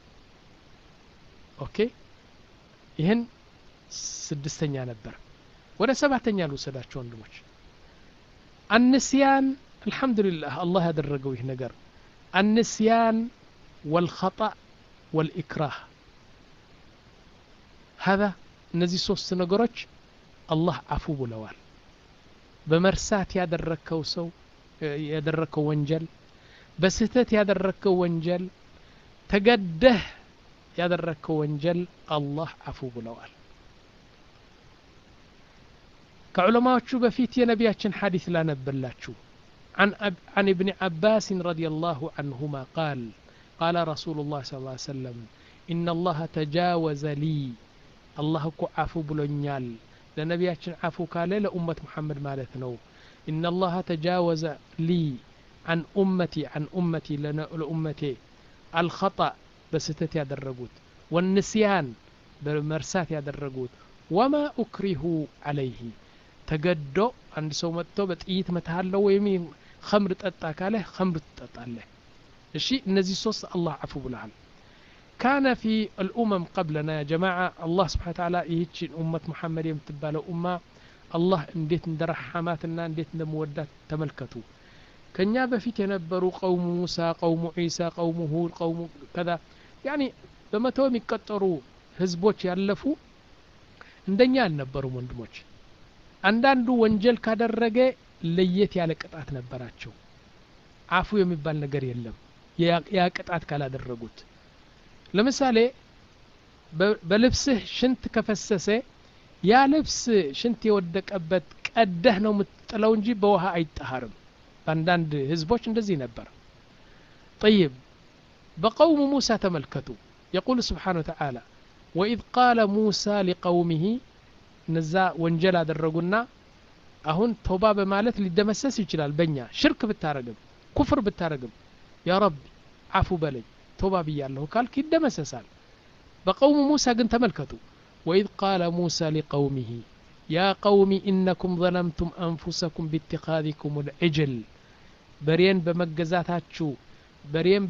ኦኬ ይህን ስድስተኛ ነበር ወደ ሰባተኛ ልወሰዳቸው ወንድሞች النسيان الحمد لله الله ያደረገው ይህ ነገር النسيان والخطأ والإكراه هذا እነዚህ ሶስት ነገሮች አላህ አፉ ብለዋል በመርሳት ያደረከው ሰው ያደረከው ወንጀል በስህተት ያደረከው ወንጀል ተገደህ ያደረከው ወንጀል አላህ አፉ ብለዋል كعلماء بفيت نبياتشن حديث لا نبلاتشو عن, أب عن ابن عباس رضي الله عنهما قال قال رسول الله صلى الله عليه وسلم إن الله تجاوز لي الله عفو بلونيال لنبياتشن عفو قال لأمة محمد مالتنو إن الله تجاوز لي عن أمتي عن أمتي لأمتي الخطأ بستت يدرقوت والنسيان بمرسات يدرقوت وما أكره عليه ተገዶ አንድ ሰው መጥቶ በጥይት መታለው ወይም ኸምር ጠጣ ካለ ኸምር ተጠጣለ እሺ እነዚህ ሶስት አላህ አፉ ብለዋል كان في الامم قبلنا يا جماعه الله سبحانه وتعالى ይህች ኡመት መሐመድ የምትባለው ኡማ አላህ እንዴት እንደረሐማትና እንዴት እንደመወዳት ተመልከቱ ከኛ በፊት የነበሩ ቀውሙ ሙሳ ቀውሙ ኢሳ ቀውሙ ሁድ ቀውሙ ከዛ يعني በመቶ የሚቆጠሩ ህዝቦች ያለፉ እንደኛ አልነበሩም ወንድሞች አንዳንዱ ወንጀል ካደረገ ለየት ያለ ቅጣት ነበራቸው አፉ የሚባል ነገር የለም ያ ቅጣት ካላደረጉት ለምሳሌ በልብስህ ሽንት ከፈሰሰ ያ ልብስ ሽንት የወደቀበት ቀደህ ነው የምትጥለው እንጂ በውሃ አይጣሃርም ባንዳንድ ህዝቦች እንደዚህ ነበር طيب بقوم موسى تملكتوا يقول سبحانه وتعالى وإذ قال موسى لقومه نزا ወንጀል አደረጉና አሁን ተውባ በማለት ሊደመሰስ ይችላል በእኛ ሽርክ ብታረግም ኩፍር ብታረግም ያ ረብ አፉ በለኝ ተውባ ብያለሁ ካልክ ይደመሰሳል በقوم موسى ግን ተመልከቱ وإذ قال موسى لقومه يا قوم إنكم ظلمتم أنفسكم باتخاذكم العجل برين بمجزاتاتشو برين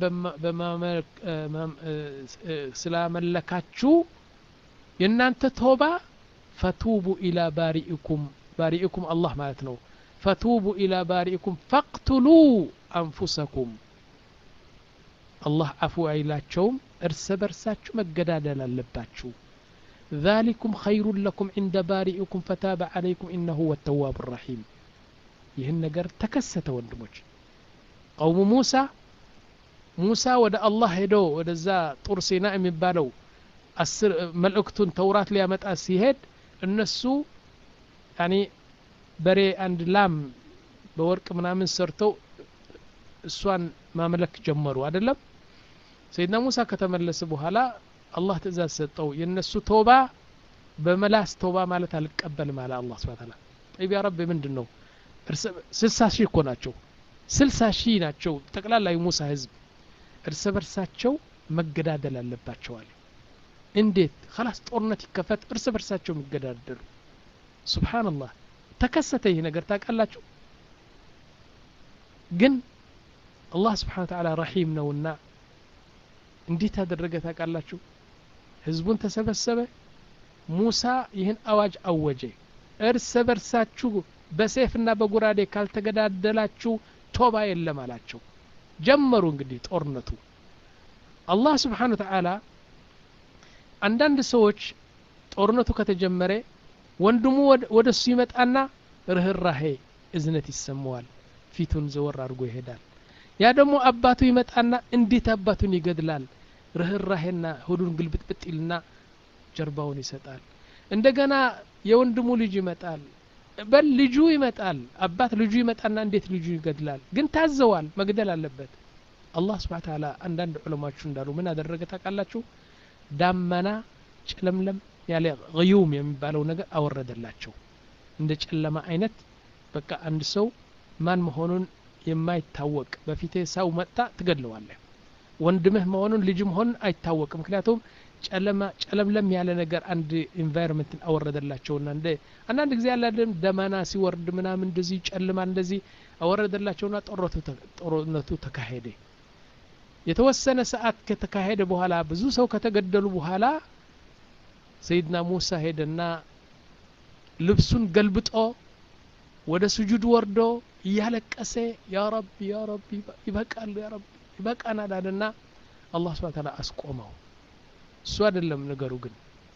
سلاملكاتشو ينانت توبة فتوبوا إلى بارئكم بارئكم الله مالتنا فتوبوا إلى بارئكم فاقتلوا أنفسكم الله عفو عيلاتشوم ارس برساتشو مجدادا للباتشو ذلكم خير لكم عند بارئكم فتاب عليكم إنه هو التواب الرحيم ይህን ነገር ተከሰተ ወንድሞች قوم موسى موسى ወደ አላህ ሄዶ ወደዛ ጡር ሲና የሚባለው አስር መልእክቱን ተውራት ሊያመጣ ሲሄድ እነሱ ያኒ በሬ አንድ ላም በወርቅ ምናምን ሰርተው እሷን ማምለክ ጀመሩ አይደለም ሰይድና ሙሳ ከተመለሰ በኋላ አላህ ትእዛዝ ሰጠው የነሱ ተውባ በመላስ ተውባ ማለት አልቀበል ማለት አላህ Subhanahu Wa Ta'ala طيب يا رب ምንድነው ስልሳ ሺህ እኮ ናቸው ስልሳ ሺህ ናቸው ጠቅላላ የሙሳ ህዝብ እርስ በርሳቸው መገዳደል አለባቸው አለ እንዴት خلاص ጦርነት ይከፈት እርስ በርሳቸው መገዳደሉ ሱብሃንአላህ ተከሰተ ይሄ ነገር ታውቃላችሁ ግን አላህ Subhanahu Wa Ta'ala ረሂም ነውና እንዴት አደረገ ታውቃላችሁ ህዝቡን ተሰበሰበ ሙሳ ይህን አዋጅ አወጀ እርስ በርሳችሁ በሰይፍና በጉራዴ ካልተገዳደላችሁ ቶባ የለም አላቸው ጀመሩ እንግዲህ ጦርነቱ አላህ Subhanahu Wa Ta'ala አንዳንድ ሰዎች ጦርነቱ ከተጀመረ ወንድሙ ወደሱ ይመጣና ርህራሄ እዝነት ይሰማዋል ፊቱን ዘወር አድርጎ ይሄዳል ያ ደግሞ አባቱ ይመጣና እንዴት አባቱን ይገድላል ርህራሄና ሁሉን ግልብጥብጥ ይልና ጀርባውን ይሰጣል እንደገና የወንድሙ ልጅ ይመጣል በል ልጁ ይመጣል አባት ልጁ ይመጣና እንዴት ልጁ ይገድላል ግን ታዘዋል መግደል አለበት አላህ Subhanahu Wa Ta'ala አንዳንድ ዑለማዎች እንዳሉ ምን አደረገ ታውቃላችሁ ዳመና ጨለምለም ያለ غيوم የሚባለው ነገር አወረደላቸው እንደ ጨለማ አይነት በቃ አንድ ሰው ማን መሆኑን የማይታወቅ በፊቴ ሰው መጣ ትገድለዋለህ ወንድምህ መሆኑን ልጅ መሆኑን አይታወቅም ምክንያቱም ጨለማ ጨለምለም ያለ ነገር አንድ ኢንቫይሮንመንት አወረደላቸውና እንደ አንዳንድ ጊዜ ያላለም ደመና ሲወርድ ምናምን እንደዚህ ጨለማ እንደዚህ አወረደላቸውና ጦርነቱ ተካሄደ የተወሰነ ሰዓት ከተካሄደ በኋላ ብዙ ሰው ከተገደሉ በኋላ ሰይድና ሙሳ ሄደና ልብሱን ገልብጦ ወደ ስጁድ ወርዶ ያለቀሰ ያ ረብ ያ ረብ ይበቃል ያ ረብ ይበቃናል አለና አላህ Subhanahu Wa Ta'ala አስቆመው እሱ አይደለም ነገሩ ግን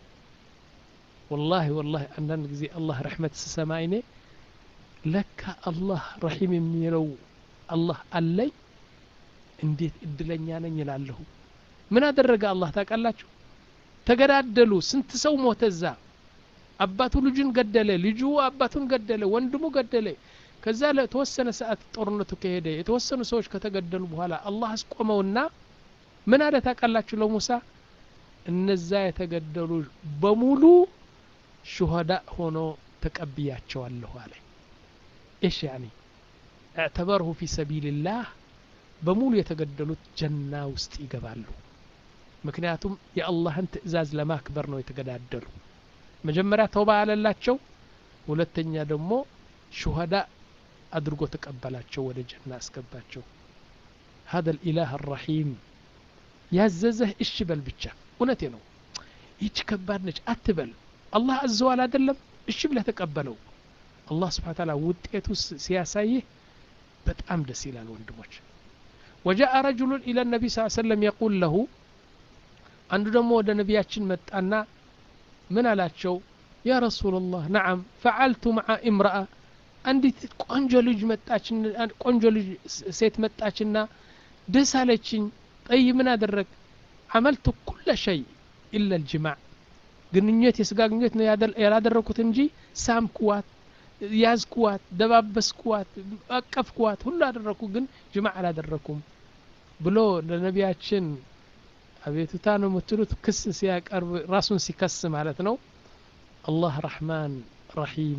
والله والله አንዳንድ ጊዜ አላህ ረህመት ሲሰማይኔ ለካ አላህ ረሂም የሚለው አላህ አለይ እንዴት እድለኛ ነኝ ይላልሁ ምን አደረገ አላህ ታውቃላችሁ ተገዳደሉ ስንት ሰው ሞተዛ አባቱ ልጁን ገደለ ልጁ አባቱን ገደለ ወንድሙ ገደለ ከዛ ለተወሰነ ሰዓት ጦርነቱ ከሄደ የተወሰኑ ሰዎች ከተገደሉ በኋላ አላህ አስቆመውና ምን አለ ታውቃላችሁ ለሙሳ እነዛ የተገደሉ በሙሉ ሹሃዳ ሆኖ ተቀብያቸዋለሁ አለ ايش يعني اعتبره في سبيل الله በሙሉ የተገደሉት ጀና ውስጥ ይገባሉ ምክንያቱም የአላህን ትእዛዝ ለማክበር ነው የተገዳደሉ መጀመሪያ ተውባ አለላቸው ሁለተኛ ደግሞ ሹሃዳ አድርጎ ተቀበላቸው ወደ ጀና አስገባቸው هذا الاله الرحيم ያዘዘህ እሺ በል ብቻ እውነቴ ነው ይች ከባድ ነች አትበል አላህ አዘዋል አይደለም እሺ ብለህ ተቀበለው አላህ Subhanahu Wa Ta'ala ውጤቱ ሲያሳይህ በጣም ደስ ይላል ወንድሞች وجاء رجل الى النبي صلى الله عليه وسلم يقول له አንዱ ደግሞ ወደ ነቢያችን መጣና ምን አላቸው يا رسول الله نعم فعلت مع امرأة አንዲት ቆንጆ ልጅ መጣች ቆንጆ ልጅ ሴት መጣችና ደስ አለችኝ طيب ምን አደረክ عملت كل شيء الا الجماع ግንኙነት የስጋ ግንኙነት ነው ያላደረኩት እንጂ ሳምኩዋት ያዝኩዋት ደባበስኩዋት አቀፍኩዋት ሁሉ አደረኩ ግን ጅማዕ አላደረኩም ብሎ ለነቢያችን አቤቱታ ነው የምትሉት ክስ ሲያቀርብ ራሱን ሲከስ ማለት ነው አላህ ረሕማን ረሒም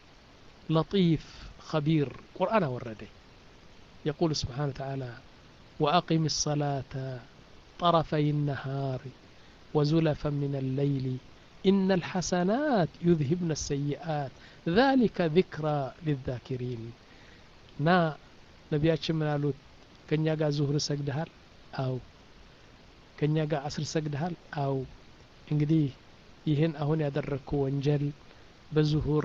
لطيف خبير قرآن ورده يقول سبحانه وتعالى وأقم الصلاة طرفي النهار وزلفا من الليل إن الحسنات يذهبن السيئات ذلك ذكرى للذاكرين نا نبياتش من قالوا كن يقع زهر سجدهال أو كن يقع عصر سجدهال أو انقدي يهن أهون يدركوا وانجل بزهور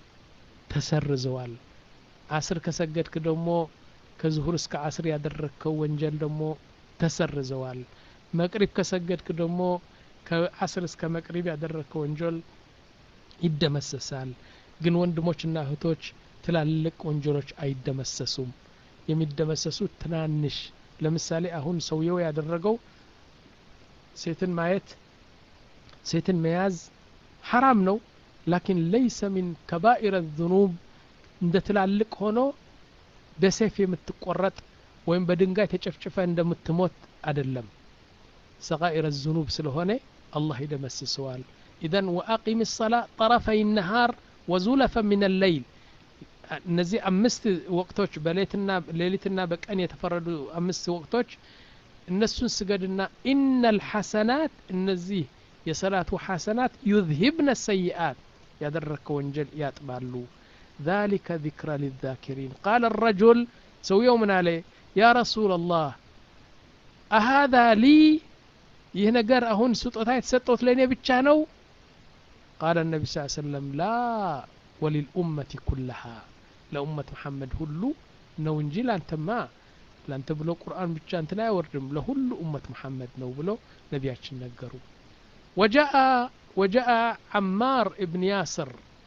ተሰርዘዋል አስር ከሰገድክ ደግሞ ከዙሁር እስከ አስር ያደረከው ወንጀል ደግሞ ተሰርዘዋል መቅሪብ ከሰገድክ ደግሞ ከአስር እስከ መቅሪብ ያደረከው ወንጀል ይደመሰሳል ግን ወንድሞችና እህቶች ትላልቅ ወንጀሎች አይደመሰሱም የሚደመሰሱት ትናንሽ ለምሳሌ አሁን ሰውየው ያደረገው ሴትን ማየት ሴትን መያዝ حرام ነው لكن ليس من كبائر الذنوب እንደ ትላልቅ ሆኖ በሰይፍ የምትቆረጥ ወይም በድንጋይ ተጨፍጭፈ እንደምትሞት አይደለም صغائر الذنوب ስለሆነ الله ይደመስሰዋል اذا واقم الصلاه طرفي النهار وزلفا من الليل እነዚህ አምስት ወቅቶች በሌሊትና ሌሊትና በቀን የተፈረዱ አምስት ወቅቶች እነሱን ስገድና ان الحسنات እነዚህ የሰላቱ ሐሰናት يذهبن السيئات يدرك وانجل ياتبالو ذلك ذكرى للذاكرين قال الرجل سو يوم عليه يا رسول الله أهذا لي يهنجر أهون سطوتها يتسطوت لين بتشانو قال النبي صلى الله عليه وسلم لا وللأمة كلها لأمة محمد هلو نو انجيل أنت ما لأن تبلو قرآن بتشان لا يوردم لهل أمة محمد نو بلو نبياتش نجرو وجاء وجاء عمار ابن ياسر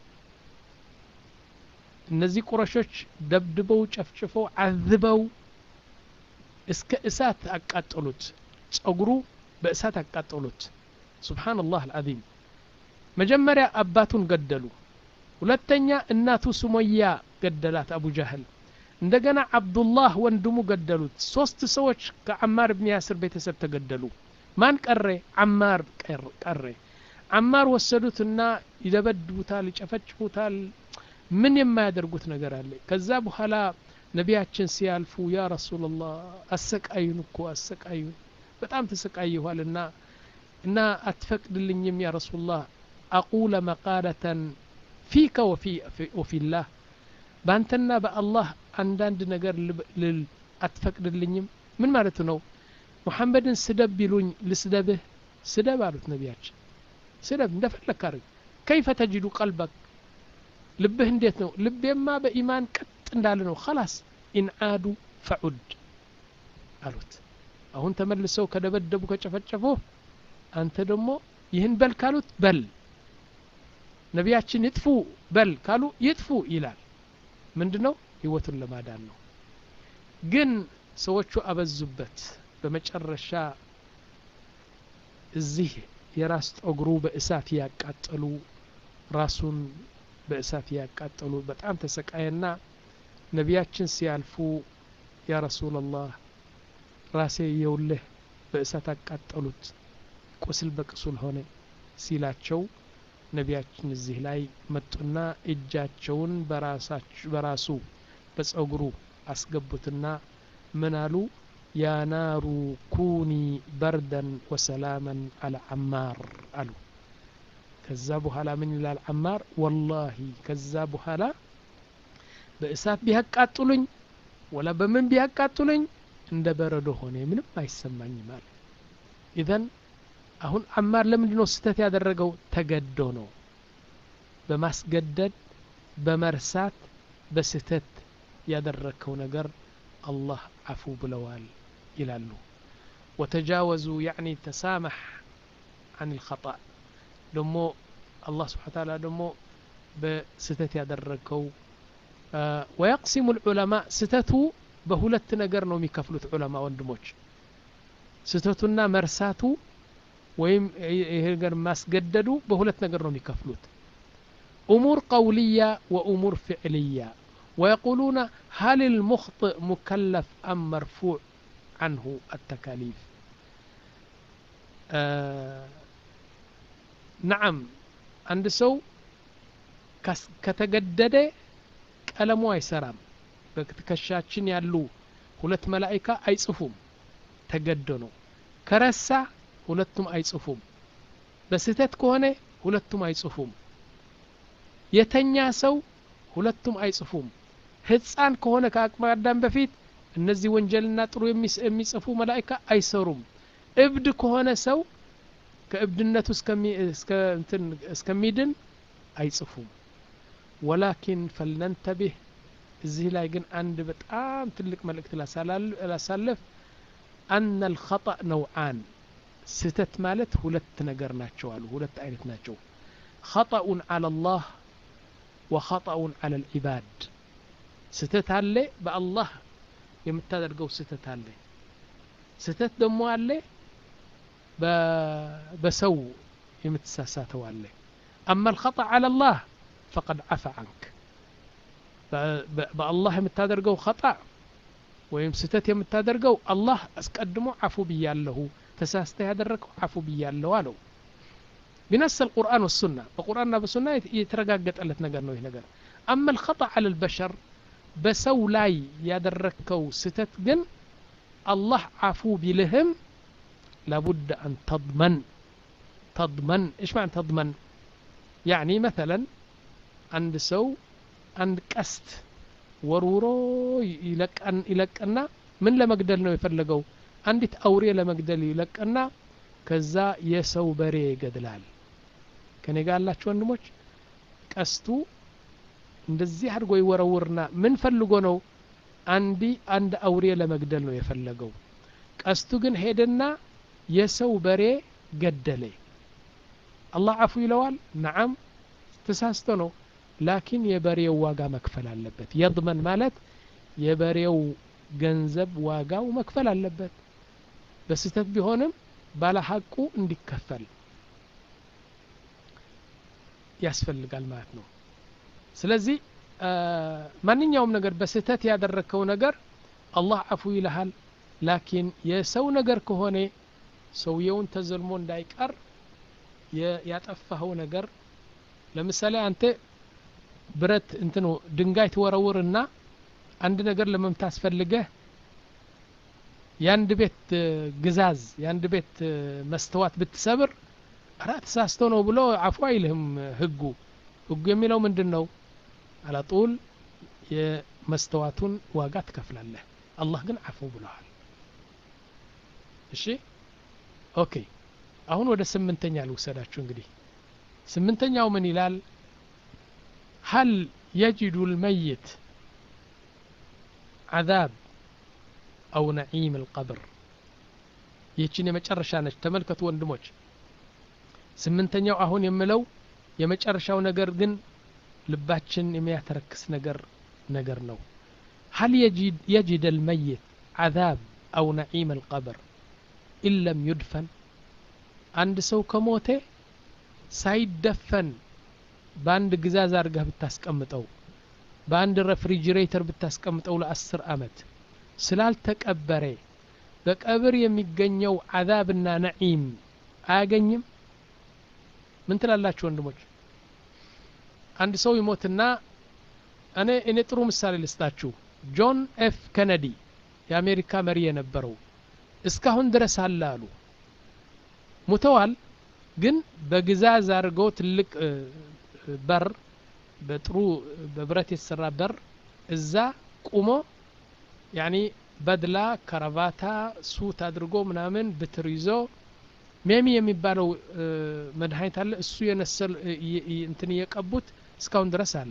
እነዚህ ቁረሾች ደብድበው ጨፍጭፈው አዝበው እስከ እሳት አቃጠሉት ጸጉሩ በእሳት አቃጠሉት ሱብሃንአላህ አልዓዚም መጀመሪያ አባቱን ገደሉ ሁለተኛ እናቱ ሱመያ ገደላት አቡ ጀህል እንደገና አብዱላህ ወንድሙ ገደሉት ሶስት ሰዎች ከአማር ኢብኑ ያስር ቤተሰብ ተገደሉ ማን ቀረ አማር ቀረ አማር ወሰዱትና ይደበድቡታል ይጨፈጭፉታል ምን የማያደርጉት ነገር አለ ከዛ በኋላ ነቢያችን ሲያልፉ ያ ረሱላህ አሰቃዩን እኮ አሰቃዩን በጣም ተሰቃይኋልና እና አትፈቅድልኝም ያ ረሱላህ አቁለ መቃለተን ፊከ ወፊ ወፊ الله ባንተና በአላህ አንዳንድ ነገር ልል አትፈቅድልኝም ምን ማለት ነው ሙሐመድን ስደብ ቢሉኝ ልስደብህ ስደብ አሉት ነቢያችን ስደብ እንደፈለክ አድርግ كيف تجد قلبك ልብህ እንዴት ነው ልቤማ በኢማን ቀጥ እንዳለ ነው خلاص ان عادوا فعد አሉት አሁን ተመልሰው ከደበደቡ ከጨፈጨፉ አንተ ደግሞ ይህን በል ካሉት በል ነቢያችን ይጥፉ በል ካሉ ይጥፉ ይላል ምንድነው ህይወቱን ለማዳን ነው ግን ሰዎቹ አበዙበት በመጨረሻ እዚህ የራስ ጠጉሩ በእሳት ያቃጠሉ ራሱን በእሳት ያቃጠሉ በጣም ተሰቃየና ነቢያችን ሲያልፉ ያ ረሱላህ ራሴ የውልህ በእሳት አቃጠሉት ቁስል በቁስል ሆነ ሲላቸው ነቢያችን እዚህ ላይ መጡና እጃቸውን በራሳቸው በራሱ በጸጉሩ አስገቡትና ምን አሉ ያ ናሩ ኩኒ በርደን ወሰላመን አለ አማር አሉ ከዛ በኋላ ምን ይላል አማር ወላሂ ከዛ በኋላ በእሳት ቢያቃጥሉኝ ወላ በምን ቢያቃጥሉኝ እንደ በረዶ ሆነ ምንም አይሰማኝም ማለት ኢዘን አሁን አማር ለምንድን ነው ስተት ያደረገው ተገዶ ነው በማስገደድ በመርሳት በስተት ያደረከው ነገር አላህ አፉ ብለዋል ይላሉ وتجاوزوا يعني تسامح عن الخطأ ደሞ አላህ Subhanahu Wa Ta'ala ደሞ በስተት ያደረከው ويقسم العلماء ስተቱ በሁለት ነገር ነው የሚከፍሉት ዑለማ ወንድሞች ስተቱና መርሳቱ ወይም ይሄ ነገር ማስገደዱ በሁለት ነገር ነው የሚከፍሉት أمور قولية وأمور فعلية. ويقولون هل المخطئ مكلف أم مرفوع عنه التكاليف؟ آه نعم عند سو ከተገደደ ቀለሙ አይሰራም። በትከሻችን ያሉ ሁለት መላእክት አይጽፉም፣ ተገዶ ነው። ከረሳ ሁለቱም አይጽፉም። በስህተት ከሆነ ሁለቱም አይጽፉም። የተኛ ሰው ሁለቱም አይጽፉም። ህፃን ከሆነ ከአቅመ አዳም በፊት እነዚህ ወንጀልና ጥሩ የሚጽፉ መላእክት አይሰሩም። እብድ ከሆነ ሰው ከእብድነቱ እስከሚድን አይጽፉም። ولكن فلننتبه እዚህ ላይ ግን አንድ በጣም ትልቅ መልእክት ላሳልፍ أن الخطأ نوعان ስተት ማለት ሁለት ነገር ናቸው አሉ ሁለት አይነት ናቸው خطأ على الله وخطأ على العباد ስተት አለ በአላህ የምታደርገው ስተት አለ ስተት ደግሞ አለ በሰው የምትሳሳተው አለ أما الخطأ على الله فقد عفى عنك بالله የምታደርገው خطأ ወይም ስተት የምታደርገው አላህ አስቀድሞ عفو ብያለሁ ተሳስተ ያደረከው عفو ብያለሁ አለው بنص القرآن والسنة በቁርአንና በሱና የተረጋገጠለት ነገር ነው ይሄ ነገር أما الخطأ على البشر በሰው ላይ ያደረከው ስተት ግን አላህ عفو ቢልህም لابد أن تضمن تضمن إيش معنى تضمن يعني مثلا عند سو عند قست ورورو يلقن يلقنا من ለመግደል ነው የፈለገው አንዲት አውሬ ለመግደል ይለቅና ከዛ የሰው በሬ ይገድላል ከኔ ጋር ያላችሁ ወንድሞች ቀስቱ እንደዚህ አድርጎ ይወረውርና ምን ፈልጎ ነው አንዲ አንድ አውሬ ለመግደል ነው የፈለገው ቀስቱ ግን ሄደና የሰው በሬ ገደለ አላህ አፉ ይለዋል نعم ተሳስቶ ነው ላኪን የበሬው ዋጋ መክፈል አለበት يضمن ማለት የበሬው ገንዘብ ዋጋው መክፈል አለበት በስተት ቢሆንም ባለ ሐቁ እንዲከፈል ያስፈልጋል ማለት ነው ስለዚህ ማንኛውም ነገር በስተት ያደረከው ነገር አላህ አፉ ይልሃል ላኪን የሰው ነገር ከሆነ ሰውየውን ተዘልሞ እንዳይቀር ያጠፋው ነገር ለምሳሌ አንተ ብረት እንትኑ ድንጋይ ተወረውርና አንድ ነገር ለመምታት ፈልገህ ያንድ ቤት ግዛዝ ያንድ ቤት መስተዋት ብትሰብር አራት ተሳስቶ ነው ብሎ አፉ አይልህም ህጉ ህጉ የሚለው ምንድነው አላጡል የመስተዋቱን ዋጋ ትከፍላለህ አላህ ግን አፉ ብለዋል እሺ ኦኬ አሁን ወደ ስምንተኛ ልውሰዳችሁ እንግዲህ ስምንተኛው ምን ይላል هل يجد الميت عذاب أو نعيم القبر يجيني መጨረሻ ነች ተመልከቱ ወንድሞች ስምንተኛው አሁን የምለው የመጨረሻው ነገር ግን ልባችን የሚያተረክስ ነገር ነገር ነው هل يجد يجد الميت عذاب أو نعيم القبر إن لم يدفن አንድ ሰው ከሞተ ሳይደፈን በአንድ ግዛዝ አርጋህ ብታስቀምጠው በአንድ ሬፍሪጀሬተር ብታስቀምጠው ለአስር አመት ስላልተቀበረ በቀብር የሚገኘው አዛብና ነዒም አያገኝም ምን ትላላችሁ ወንድሞች አንድ ሰው ይሞትና እኔ እኔ ጥሩ ምሳሌ ልስጣችሁ ጆን ኤፍ ኬነዲ የአሜሪካ መሪ የነበረው እስካሁን ድረስ አለ አሉ ሙተዋል ግን በግዛዝ አርገው ትልቅ በር በጥሩ በብረት የተሰራ በር እዛ ቁሞ ያኒ በድላ ከረባታ ሱት አድርጎ ምናምን ብትር ይዞ ሜሚ የሚባለው መድኃኒት አለ እሱ የነሰል እንትን የቀቡት እስካሁን ድረስ አለ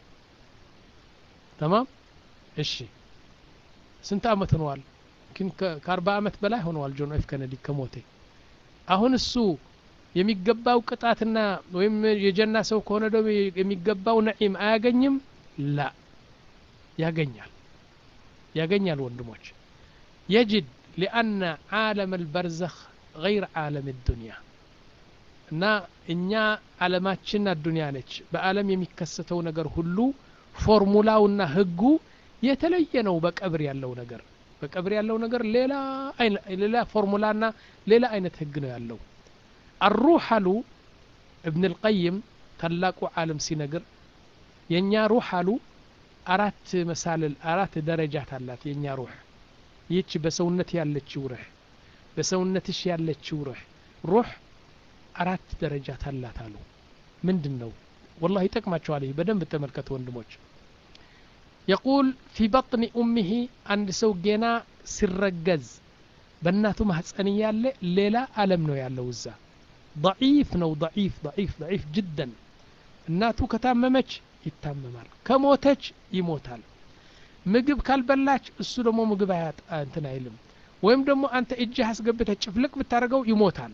تمام እሺ ስንት አመት ሆኗል ግን ከ40 አመት በላይ ሆኗል ጆን ኤፍ ኬነዲ ከሞተ አሁን እሱ የሚገባው ቅጣትና ወይም የጀና ሰው ከሆነ ደግሞ የሚገባው ነዒም አያገኝም ላ ያገኛል ያገኛል ወንድሞች يجد لأن عالم البرزخ غير عالم الدنيا እና እኛ ዓለማችን አዱንያ ነች በዓለም የሚከሰተው ነገር ሁሉ ፎርሙላውና ህጉ የተለየ ነው በቀብር ያለው ነገር በቀብር ያለው ነገር ሌላ ሌላ ፎርሙላና ሌላ አይነት ህግ ነው ያለው الروح አሉ ابن القيم ታላቁ ዓለም ሲነግር የኛ ሩህ አሉ አራት መሳለል አራት ደረጃት አላት የኛ ሩህ ይህች በሰውነት ያለችው ሩህ በሰውነትሽ ያለችው ሩህ ሩህ አራት ደረጃት አላት አሉ ምንድነው والله ይጠቅማቸዋል ይሄ በደንብ ተመልከቱ ወንድሞች يقول في بطن امه عند ሰው ገና ሲረገዝ በእናቱ ማህፀን ያለ ሌላ ዓለም ነው ያለው እዛ ضعيف ነው ضعيف ضعيف ضعيف جدا እናቱ ከታመመች ይታመማል ከሞተች ይሞታል ምግብ ካልበላች እሱ ደግሞ ምግብ አያጥ እንትን አይልም ወይም ደግሞ አንተ እጅህ አስገብተህ ጭፍልቅ ብታረገው ይሞታል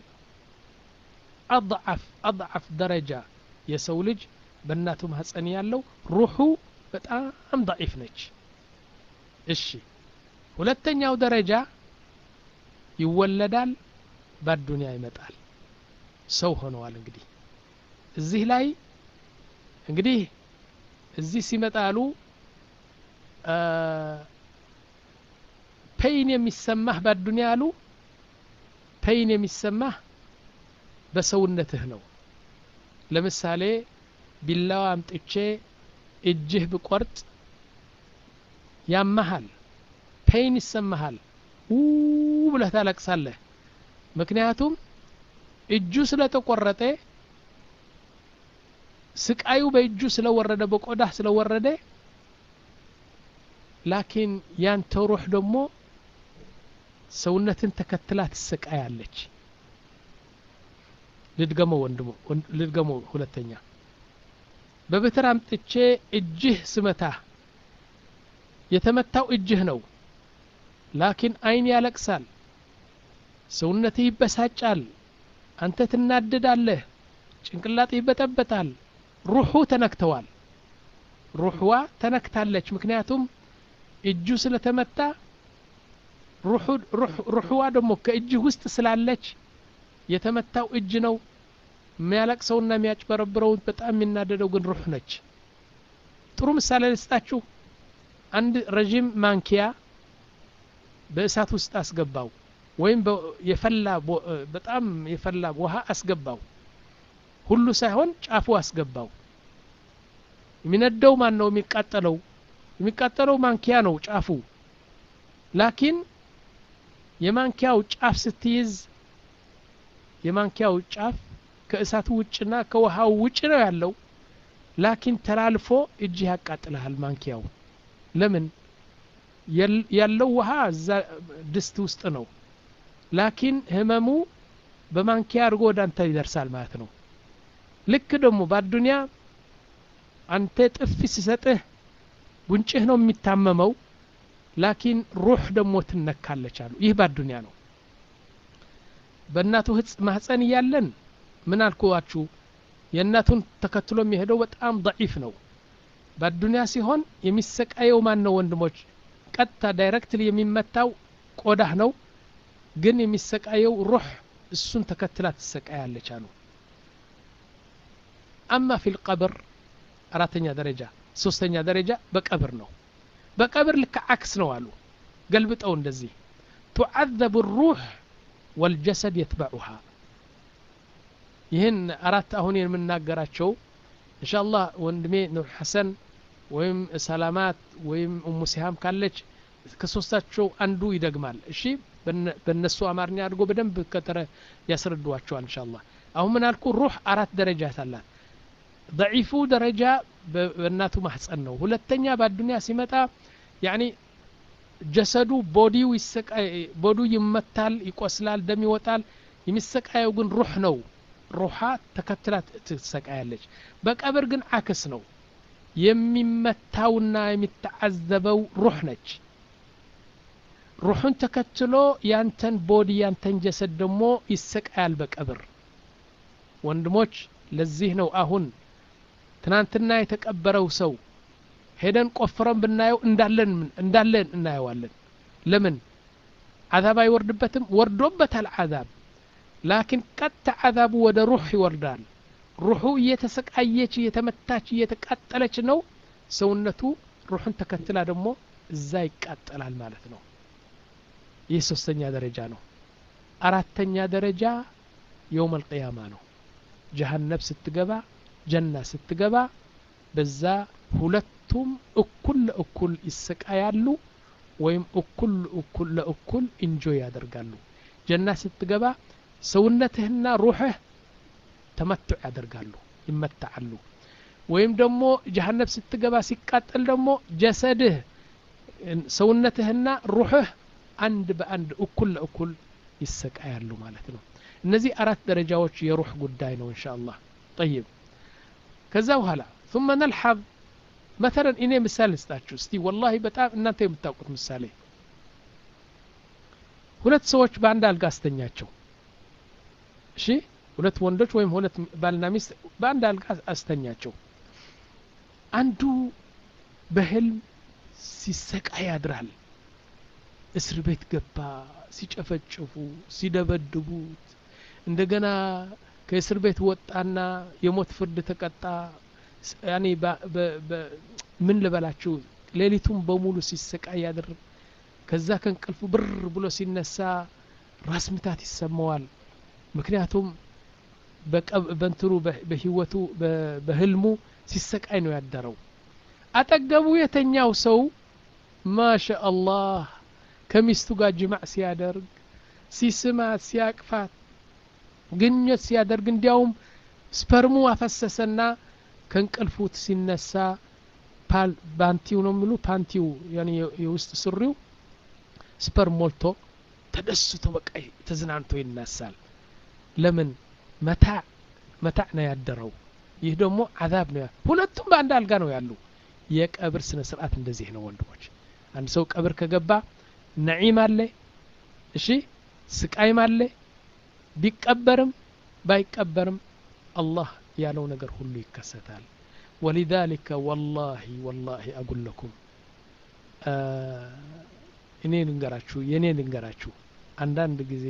اضعف اضعف درجه የሰው ልጅ በእናቱ ማህፀን ያለው ሩሑ በጣም ضعيف ነች እሺ ሁለተኛው ደረጃ ይወለዳል በአዱንያ ይመጣል ሰው ሆነዋል እንግዲህ እዚህ ላይ እንግዲህ እዚህ ሲመጣሉ ፔይን የሚሰማህ በአዱንያ አሉ ፔይን የሚሰማህ በሰውነትህ ነው ለምሳሌ ቢላዋ አምጥቼ እጅህ ብቆርጥ ያመሃል ፔይን ይሰማሃል ኡ ብለህ ታለቅሳለህ ምክንያቱም እጁ ስለተቆረጠ ስቃዩ በእጁ ስለወረደ በቆዳህ ስለወረደ ላኪን ያንተ ሩህ ደግሞ ሰውነትን ተከትላ ትሰቃያለች ልድገመው ወንድሞ ልድገመው ሁለተኛ በበትር አምጥቼ እጅህ ስመታ የተመታው እጅህ ነው ላኪን አይን ያለቅሳል ሰውነትህ ይበሳጫል አንተ ትናደዳለህ ጭንቅላትህ ይበጠበጣል ሩሑ ተነክተዋል ሩሕዋ ተነክታለች ምክንያቱም እጁ ስለተመታ ሩሑ ሩሕዋ ደግሞ ከእጅህ ውስጥ ስላለች የተመታው እጅ ነው የሚያለቅሰውና የሚያጭበረብረው በጣም የሚናደደው ግን ሩህ ነች ጥሩ ምሳሌ ልስጣችሁ አንድ ረጅም ማንኪያ በእሳት ውስጥ አስገባው ወይም የፈላ በጣም የፈላ ውሃ አስገባው ሁሉ ሳይሆን ጫፉ አስገባው የሚነደው ማን ነው የሚቃጠለው የሚቃጠለው ማንኪያ ነው ጫፉ ላኪን የማንኪያው ጫፍ ስትይዝ የማንኪያው ጫፍ ከእሳቱ ውጭና ከውሃው ውጭ ነው ያለው ላኪን ተላልፎ እጅ ያቃጥላል ማንኪያው ለምን ያለው ውሃ ድስት ውስጥ ነው ላኪን ህመሙ በማንኪያ አርጎ ወዳንተ ይደርሳል ማለት ነው ልክ ደግሞ በአዱንያ አንተ ጥፊ ሲሰጥህ ጉንጭህ ነው የሚታመመው ላኪን ሩህ ደግሞ ትነካለች አሉ ይህ በአዱንያ ነው በእናቱ ማህፀን ያለን ምን አልኩዋችሁ የእናቱን ተከትሎ የሚሄደው በጣም ضعيف ነው በአዱንያ ሲሆን የሚሰቃየው ማን ነው ወንድሞች ቀጥታ ዳይሬክትሊ የሚመታው ቆዳህ ነው ግን የሚሰቃየው ሩህ እሱን ተከትላ ትሰቃያለች አሉ اما في القبر አራተኛ ደረጃ ሶስተኛ ደረጃ በቀብር ነው በቀብር ልክ አክስ ነው አሉ ገልብጠው እንደዚህ تعذب الروح والجسد يتبعها ይህን አራት አሁን የምናገራቸው ኢንሻአላህ ወንድሜ ኑር ሐሰን ወይም ሰላማት ወይም ኡሙ ሲሃም ካለች ከሶስታቸው አንዱ ይደግማል እሺ በእነሱ አማርኛ አድርጎ በደንብ ከተረ ያስረዷቸዋል ኢንሻአላህ አሁን ምን አልኩ ሩህ አራት ደረጃት አላት ضعيفو ደረጃ በእናቱ ማህፀን ነው ሁለተኛ በአዱንያ ሲመጣ ያኒ ጀሰዱ ቦዲው ይሰቃይ ቦዲው ይመታል ይቆስላል ደም ይወጣል የሚሰቃየው ግን ሩህ ነው ሩሃ ተከትላት ትሰቃያለች በቀብር ግን አክስ ነው የሚመታውና የሚተዓዘበው ሩህ ነች ሩህን ተከትሎ ያንተን ቦዲ ያንተን ጀሰድ ደግሞ ይሰቃያል በቀብር ወንድሞች ለዚህ ነው አሁን ትናንትና የተቀበረው ሰው ሄደን ቆፍረን ብናየው እንዳለን እንዳለን እናየዋለን ለምን عذاب አይወርድበትም ወርዶበታል عذاب ላኪን ቀጥ عذاب ወደ ሩህ ይወርዳል ሩሁ እየተሰቃየች እየተመታች እየተቃጠለች ነው ሰውነቱ ሩህን ተከትላ ደግሞ እዛ ይቃጠላል ማለት ነው ይህ ሶስተኛ ደረጃ ነው አራተኛ ደረጃ يوم القيامة ነው ጀሃነም ስትገባ ጀና ስትገባ በዛ ሁለቱም እኩል እኩል ይሰቃያሉ ወይም እኩል እኩል ለእኩል ኢንጆይ ያደርጋሉ ጀና ስትገባ ሰውነትህና ሩህህ ተመትዕ ያደርጋሉ ይመታሉ ወይም ደግሞ ጀሃነም ስትገባ ሲቃጠል ደግሞ ጀሰድህ ሰውነትህና ሩህህ አንድ በአንድ እኩል ለእኩል ይሰቃያሉ ማለት ነው እነዚህ አራት ደረጃዎች የሩህ ጉዳይ ነው ኢንሻአላህ طيب ከዛ በኋላ ثم نلحظ مثلا እኔ ምሳሌ ልስጣችሁ እስቲ والله በጣም እናንተ የምታውቁት ምሳሌ ሁለት ሰዎች በአንድ አልጋ አስተኛቸው እሺ ሁለት ወንዶች ወይም ሁለት ባልና ሚስት በአንድ አልጋ አስተኛቸው አንዱ በህልም ሲሰቃይ ያድራል እስር ቤት ገባ ሲጨፈጭፉ ሲደበድቡት እንደገና ከእስር ቤት ወጣና የሞት ፍርድ ተቀጣ ያኔ ምን ልበላችሁ ሌሊቱን በሙሉ ሲሰቃይ ያድር ከዛ ከንቅልፉ ብር ብሎ ሲነሳ ራስ ምታት ይሰማዋል ምክንያቱም በእንትሩ በህይወቱ በህልሙ ሲሰቃይ ነው ያደረው አጠገቡ የተኛው ሰው ማሻአላህ ከሚስቱ ጋር ጅማዕ ሲያደርግ ሲስማት ሲያቅፋት ግንኙነት ሲያደርግ እንዲያውም ስፐርሙ አፈሰሰና ከንቅልፉት ሲነሳ ፓል ባንቲው ነው የሚሉ ፓንቲው ያኔ የውስጥ ሱሪው ስፐርም ሞልቶ ተደስቶ በቃ ተዝናንቶ ይነሳል ለምን መታዕ መታዕ ነው ያደረው ይህ ደግሞ عذاب ነው ሁለቱም በአንድ አልጋ ነው ያሉ የቀብር ስነ ስርዓት እንደዚህ ነው ወንድሞች አንድ ሰው ቀብር ከገባ ነዒም አለ እሺ ስቃይም አለ ቢቀበርም ባይቀበርም አላህ ያለው ነገር ሁሉ ይከሰታል ولذلك والله والله اقول لكم እኔ ልንገራችሁ የኔ ልንገራችሁ አንዳንድ ጊዜ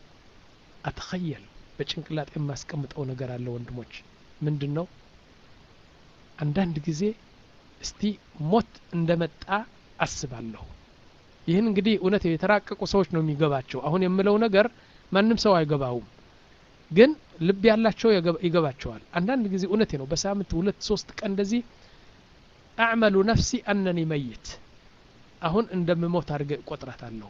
አትخيل በጭንቅላት የማስቀምጠው ነገር አለ ወንድሞች ምንድነው አንዳንድ ጊዜ እስቲ ሞት እንደመጣ አስባለሁ ይህን እንግዲህ እውነት የተራቀቁ ሰዎች ነው የሚገባቸው አሁን የምለው ነገር ማንንም ሰው አይገባውም ግን ልብ ያላቸው ይገባቸዋል አንዳንድ ጊዜ እውነቴ ነው በሳምንት ሁለት ሶስት ቀን እንደዚህ አዕመሉ ነፍሲ አንኒ መይት አሁን እንደምሞት አድርገ ቆጥራታለሁ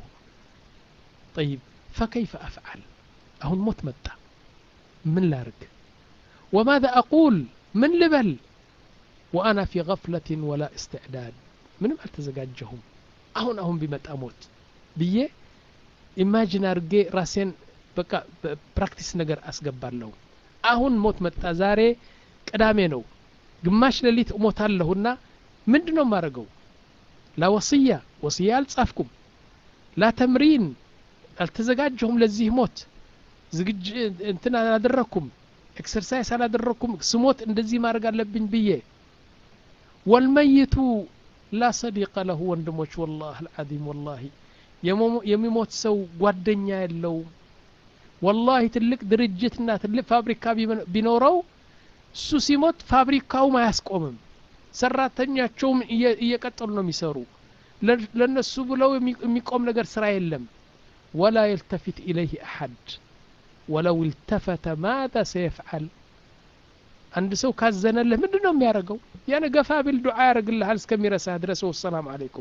طيب فكيف افعل አሁን ሞት መጣ ምን ላርግ وماذا اقول من لبل وانا في غفله ولا استعداد ምንም አልተዘጋጀሁም አሁን አሁን ቢመጣ ሞት ብዬ ኢማጂን አርጌ ራሴን በቃ ፕራክቲስ ነገር አስገባለሁ አሁን ሞት መጣ ዛሬ ቅዳሜ ነው ግማሽ ሌሊት ሞታለሁና ምንድነው ማረገው لا وصيه وصيه አልጻፍኩም لا تمرين አልተዘጋጀሁም ለዚህ ሞት ዝግጅ እንትና አላደረኩም ኤክሰርሳይዝ አላደረኩም ስሞት እንደዚህ ማድረግ አለብኝ ብዬ والميت لا صديق له ወንድሞች والله العظيم والله የሚሞት ሰው ጓደኛ ያለው والله ትልቅ ድርጅትና ትልቅ ፋብሪካ ቢኖረው እሱ ሲሞት ፋብሪካው ማያስቆምም ሰራተኛቸውም እየቀጠሉ ነው የሚሰሩ ለነሱ ብለው የሚቆም ነገር ስራ የለም ولا يلتفت إليه أحد ولو التفت ماذا سيفعل عند سو كازن له ምንድነው የሚያረጋው ያነ ገፋ ቢል ዱዓ ያረግልሃል እስከሚረሳ ድረስ ወሰላም አለይኩም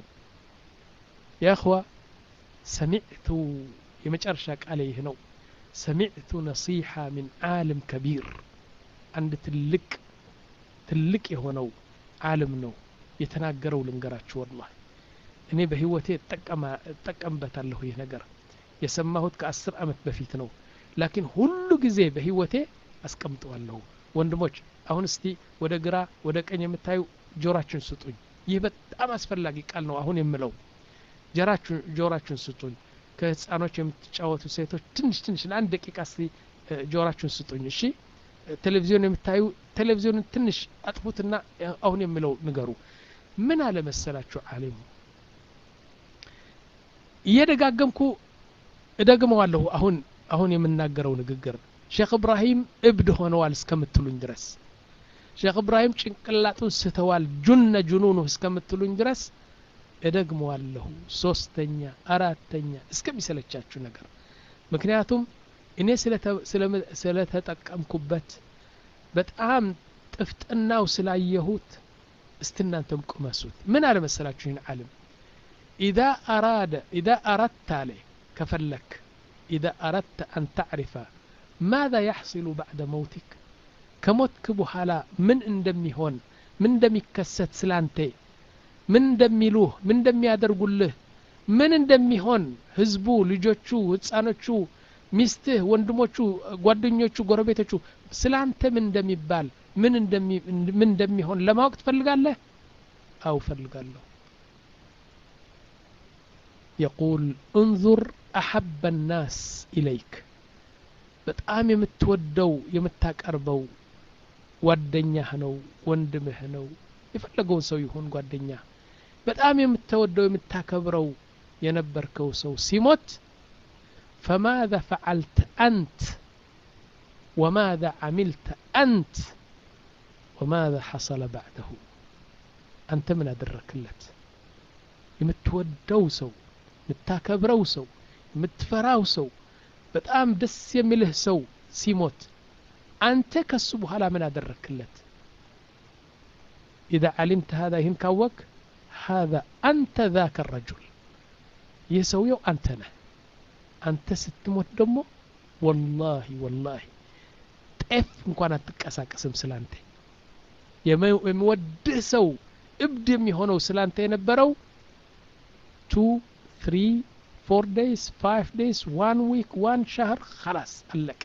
يا اخوه سمعت የመጨረሻ ቃል ይሄ ነው سمعت نصيحة من عالم كبير عند ትልቅ ትልቅ የሆነው ዓለም ነው የተናገረው ልንገራችሁ والله እኔ በህይወቴ ተጠቀማ ተጠቀምበታለሁ ይሄ ነገር የሰማሁት ከ10 አመት በፊት ነው ላኪን ሁሉ ጊዜ በህይወቴ አስቀምጠዋለሁ ወንድሞች አሁን እስቲ ወደ ግራ ወደ ቀኝ የምታዩ ጆራችሁን ስጡኝ ይህ በጣም አስፈላጊ ቃል ነው አሁን የምለው ጆራችሁን ጆራችሁን ስጡኝ ከህፃኖች የምትጫወቱ ሴቶች ትንሽ ትንሽ ለአንድ ደቂቃ እስቲ ጆራችሁን ስጡኝ እሺ ቴሌቪዥን የምታዩ ቴሌቪዥን ትንሽ አጥፉትና አሁን የምለው ንገሩ ምን አለ መሰላችሁ ዓለም እየደጋገምኩ እደግመዋለሁ አሁን አሁን የምናገረው ንግግር ሼክ ኢብራሂም እብድ ሆነዋል እስከምትሉኝ ድረስ ሼክ ኢብራሂም ጭንቅላቱን ስተዋል ጁነ ጁኑኑ እስከምትሉኝ ድረስ እደግመዋለሁ ሶስተኛ አራተኛ እስከሚሰለቻችሁ ነገር ምክንያቱም እኔ ስለተጠቀምኩበት በጣም ጥፍጥናው ስላየሁት استنانتم قمسوت من على مسلاችሁን ዓለም اذا اراد اذا اردت عليه كفلك اذا اردت ان تعرف ماذا يحصل بعد موتك كموتك بحالا من እንደሚሆን من እንደሚከሰት ስላንተ من እንደሚሉህ من እንደሚያደርጉልህ من እንደሚሆን ህዝቡ ልጆቹ ህፃኖቹ ሚስትህ ወንድሞቹ ጓደኞቹ ጎረቤቶቹ ስላንተ ምን እንደሚባል من እንደሚ ምን እንደሚሆን ለማወቅ ትፈልጋለህ አው ፈልጋለሁ يقول انظر احب الناس اليك በጣም የምትወደው የምታቀርበው ጓደኛህ ነው ወንድምህ ነው የፈለገው ሰው ይሁን ጓደኛ በጣም የምትወደው የምታከብረው የነበርከው ሰው ሲሞት فماذا فعلت انت وماذا عملت انت وماذا حصل بعده أنت من أدركلت يمتودو سو متاكبرو سو متفراو سو بتقام دس يمله سو سيموت أنت كسبه على من أدركلت إذا علمت هذا ينكوك هذا أنت ذاك الرجل يسويه أنتنا أنت ستموت دمو والله والله تقف مكوانا تكاساك اسم سلانتي የሚወድህ ሰው እብድ የሚሆነው ስላንተ የነበረው two three four days five days one week one شهر خلاص አለቀ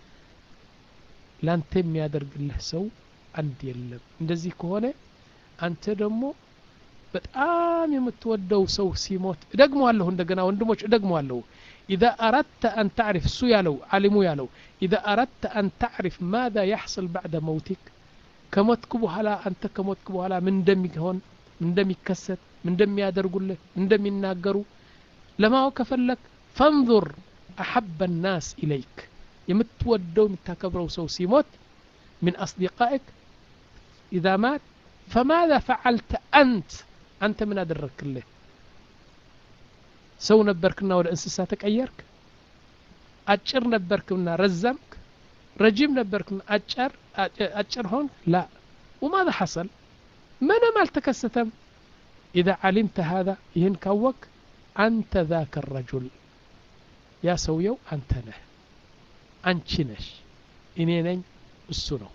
ላንተ የሚያደርግልህ ሰው አንድ የለም እንደዚህ ከሆነ አንተ ደግሞ በጣም የምትወደው ሰው ሲሞት ደግሞአለሁ እንደገና ወንድሞች ደግሞአለሁ اذا اردت ان تعرف سو ያለው ዓሊሙ ያለው اذا اردت ان تعرف ماذا يحصل بعد موتك ከሞትኩ በኋላ አንተ ከሞትኩ በኋላ ምን እንደሚሆን ምን እንደሚከሰት ምን እንደሚያደርጉልህ እንደሚናገሩ ለማወቅ ከፈለክ فانظر احب الناس اليك የምትወደው የምታከብረው ሰው ሲሞት من اصدقائك اذا مات فماذا فعلت انت انت من አደረክልህ ሰው ነበርክና ወደ እንስሳ ተቀየርክ አጭር ነበርክና ረዘምክ رجيم نبركن أجر أجر هون لا وماذا حصل من ما التكستم إذا علمت هذا ينكوك أنت ذاك الرجل يا سويو أنت نه أنشنش إنينين السنو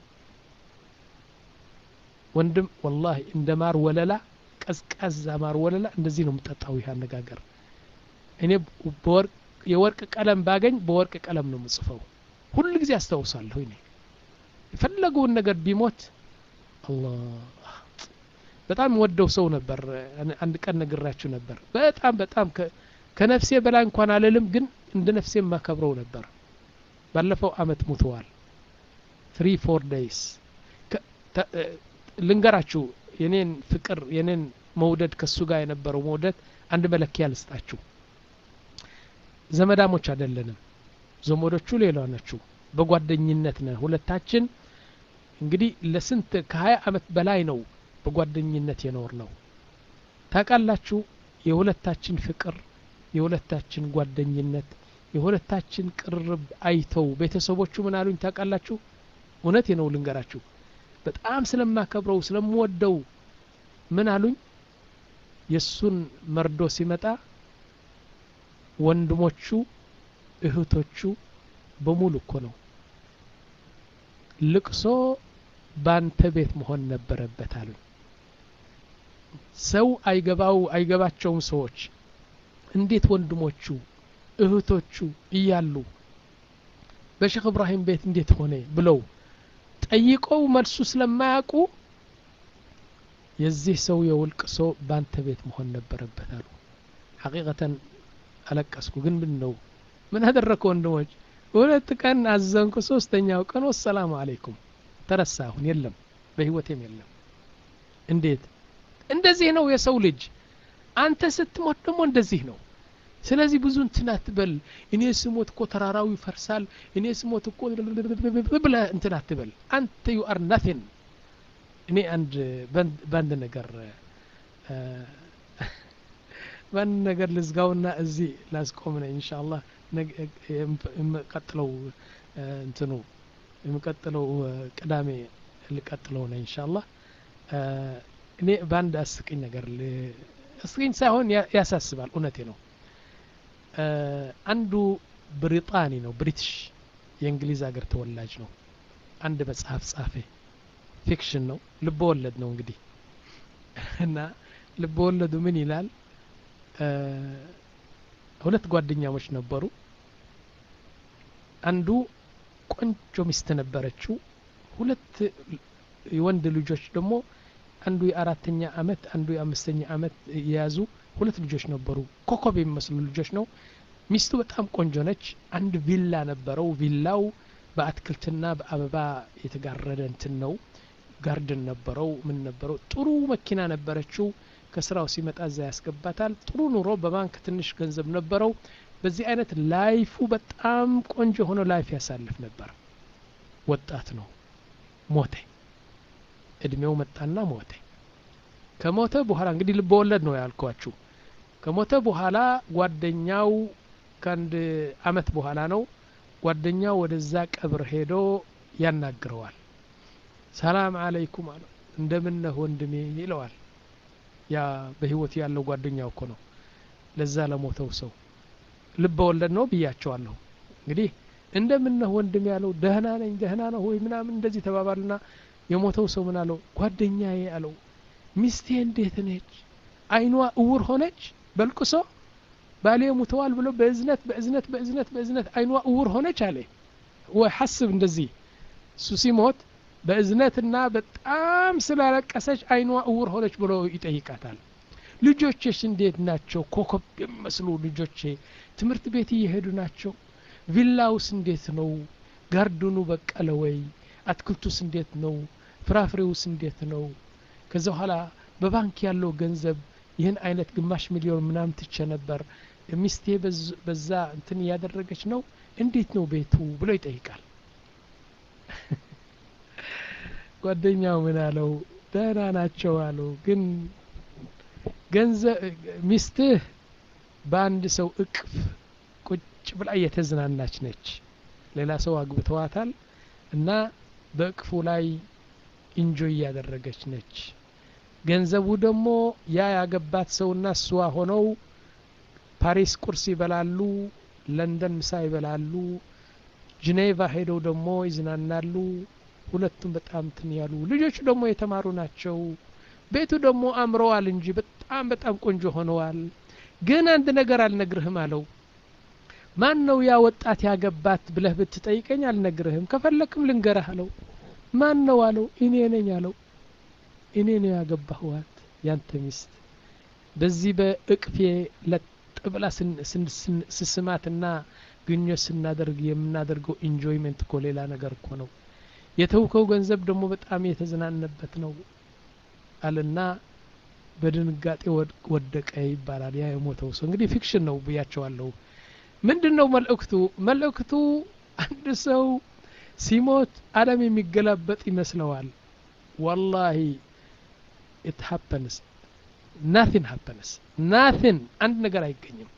وندم والله اندمار ولا لا كز مار ولا لا እንደዚህ متطاوي هالنغاغر እኔ በወርቅ የወርቅ ቀለም ባገኝ በወርቅ ቀለም ነው ምጽፈው ሁሉ ጊዜ አስተውሳለሁ እኔ የፈለገውን ነገር ቢሞት አላህ በጣም ወደው ሰው ነበር አንድ ቀን ነግራችሁ ነበር በጣም በጣም ከነፍሴ በላይ እንኳን አለልም ግን እንደ ነፍሴ ማከብረው ነበር ባለፈው አመት ሙተዋል three four days ልንገራችሁ የኔን ፍቅር የኔን መውደድ ከሱ ጋር የነበረው መውደድ አንድ መለኪያ ልስጣችሁ ዘመዳሞች አይደለንም ዘመዶቹ ሌላ ናቸው በጓደኝነት ነው ሁለታችን እንግዲህ ለስንት ከ20 አመት በላይ ነው በጓደኝነት የኖር ነው ታቃላችሁ የሁለታችን ፍቅር የሁለታችን ጓደኝነት የሁለታችን ቅርብ አይተው ቤተሰቦቹ ምን አሉኝ ታቃላችሁ እውነቴ ነው ልንገራችሁ በጣም ስለማከብረው ስለምወደው ምን አሉኝ የሱን መርዶ ሲመጣ ወንድሞቹ እህቶቹ በሙሉ እኮ ነው ልቅሶ ባንተ ቤት መሆን ነበረበት አሉ ሰው አይገባው አይገባቸውም ሰዎች እንዴት ወንድሞቹ እህቶቹ እያሉ በሼክ ኢብራሂም ቤት እንዴት ሆነ ብለው ጠይቀው መልሱ ስለማያውቁ የዚህ ሰው የውልቅሶ ባንተ ቤት መሆን ነበረበት አሉ ሐቂቀተን አለቀስኩ ግን ምን ነው ምን አደረከው ወንድሞች ሁለት ቀን አዘንኩ ሶስተኛው ቀን ወሰላሙ አለይኩም ተረሳሁን የለም በህይወቴም የለም እንዴት እንደዚህ ነው የሰው ልጅ አንተ ስትሞት ደግሞ እንደዚህ ነው ስለዚህ ብዙ እንትን አትበል እኔ ስሞት እኮ ተራራው ይፈርሳል እኔ ስሞት እኮ ብለ እንትን አትበል አንተ you are nothing እኔ አንድ ባንድ ነገር ባንድ ነገር ልዝጋውና እዚህ ላስቆምነ ኢንሻአላህ የምቀጥለው እንትኑ የምቀጥለው ቅዳሜ ልቀጥለው ነው ኢንሻአላህ እኔ ባንድ አስቂኝ ነገር አስቂኝ ሳይሆን ያሳስባል እውነቴ ነው አንዱ ብሪጣኒ ነው ብሪቲሽ የእንግሊዝ ሀገር ተወላጅ ነው አንድ መጽሐፍ ጻፈ ፊክሽን ነው ልብ ወለድ ነው እንግዲህ እና ልብ ወለዱ ምን ይላል ሁለት ጓደኛሞች ነበሩ አንዱ ቆንጆ ሚስት ነበረችው ሁለት የወንድ ልጆች ደግሞ አንዱ የአራተኛ አመት አንዱ የአምስተኛ አመት ያዙ ሁለት ልጆች ነበሩ ኮኮብ የሚመስሉ ልጆች ነው ሚስቱ በጣም ቆንጆ ነች አንድ ቪላ ነበረው ቪላው በአትክልትና በአበባ የተጋረደ እንትን ነው ጋርደን ነበረው ምን ነበረው ጥሩ መኪና ነበረችው ከስራው ሲመጣ እዛ ያስገባታል ጥሩ ኑሮ በባንክ ትንሽ ገንዘብ ነበረው በዚህ አይነት ላይፉ በጣም ቆንጆ ሆኖ ላይፍ ያሳልፍ ነበር ወጣት ነው ሞተ እድሜው መጣና ሞተ ከሞተ በኋላ እንግዲህ ልብ ወለድ ነው ያልኳችሁ ከሞተ በኋላ ጓደኛው ከአንድ አመት በኋላ ነው ጓደኛው ወደዛ ቀብር ሄዶ ያናግረዋል ሰላም አለይኩም አለ እንደምን ነህ ወንድሜ ይለዋል ያ በህይወት ያለው ጓደኛው እኮ ነው ለዛ ለሞተው ሰው ልብ ወለድ ነው ብያቸዋለሁ እንግዲህ እንደምን ነህ ወንድሜ ያለው ደህና ነኝ ደህና ነው ወይ ምናምን እንደዚህ ተባባሉና የሞተው ሰው ምን አለው ጓደኛዬ አለው ሚስቴ እንዴት ነች አይኗ እውር ሆነች በልቅሶ ባሌ ሙተዋል ብሎ በእዝነት በእዝነት በእዝነት በእዝነት አይኗ እውር ሆነች አለ ወይ ሐስብ እንደዚህ እሱ ሲሞት በእዝነትና በጣም ስላለቀሰች አይኗ እውር ሆነች ብሎ ይጠይቃታል ልጆችሽ እንዴት ናቸው ኮኮብ የሚመስሉ ልጆቼ ትምህርት ቤት እየሄዱ ናቸው ቪላውስ እንዴት ነው ጋርደኑ በቀለ ወይ አትክልቱስ እንዴት ነው ፍራፍሬውስ እንዴት ነው ከዛ በኋላ በባንክ ያለው ገንዘብ ይህን አይነት ግማሽ ሚሊዮን ምናምን ትቼ ነበር ሚስቴ በዛ እንትን ያደረገች ነው እንዴት ነው ቤቱ ብሎ ይጠይቃል ጓደኛው ምን አለው ደህና ናቸው አለው ግን ገንዘብ ሚስትህ በአንድ ሰው እቅፍ ቁጭ ብላ እየተዝናናች ነች ሌላ ሰው አግብተዋታል እና በእቅፉ ላይ ኢንጆይ ያደረገች ነች ገንዘቡ ደግሞ ያ ያገባት ሰውና እሷ ሆነው ፓሪስ ቁርስ ይበላሉ ለንደን ምሳ ይበላሉ ጄኔቫ ሄደው ደግሞ ይዝናናሉ ሁለቱም በጣም እንትን ያሉ ልጆቹ ደግሞ የተማሩ ናቸው ቤቱ ደግሞ አምረዋል እንጂ በጣም በጣም ቆንጆ ሆነዋል ግን አንድ ነገር አልነግርህም አለው ማን ነው ያ ወጣት ያገባት ብለህ ብትጠይቀኝ አልነግርህም ከፈለክም ልንገርህ አለው ማን ነው አለው እኔ ነኝ አለው እኔ ነው ያገባሁት ያንተ ሚስት በዚህ በእቅፌ ለጥብላ ስስማትና ግንኙነት ስናደርግ የምናደርገው ኢንጆይመንት እኮ ሌላ ነገር እኮ ነው የተውከው ገንዘብ ደግሞ በጣም የተዝናነበት ነው አለና በድንጋጤ ወደቀ ይባላል ያ የሞተው ሰው እንግዲህ ፊክሽን ነው ብያቸዋለሁ ምንድነው መልእክቱ መልእክቱ አንድ ሰው ሲሞት ዓለም የሚገላበጥ ይመስለዋል والله it happens nothing happens nothing አንድ ነገር አይገኝም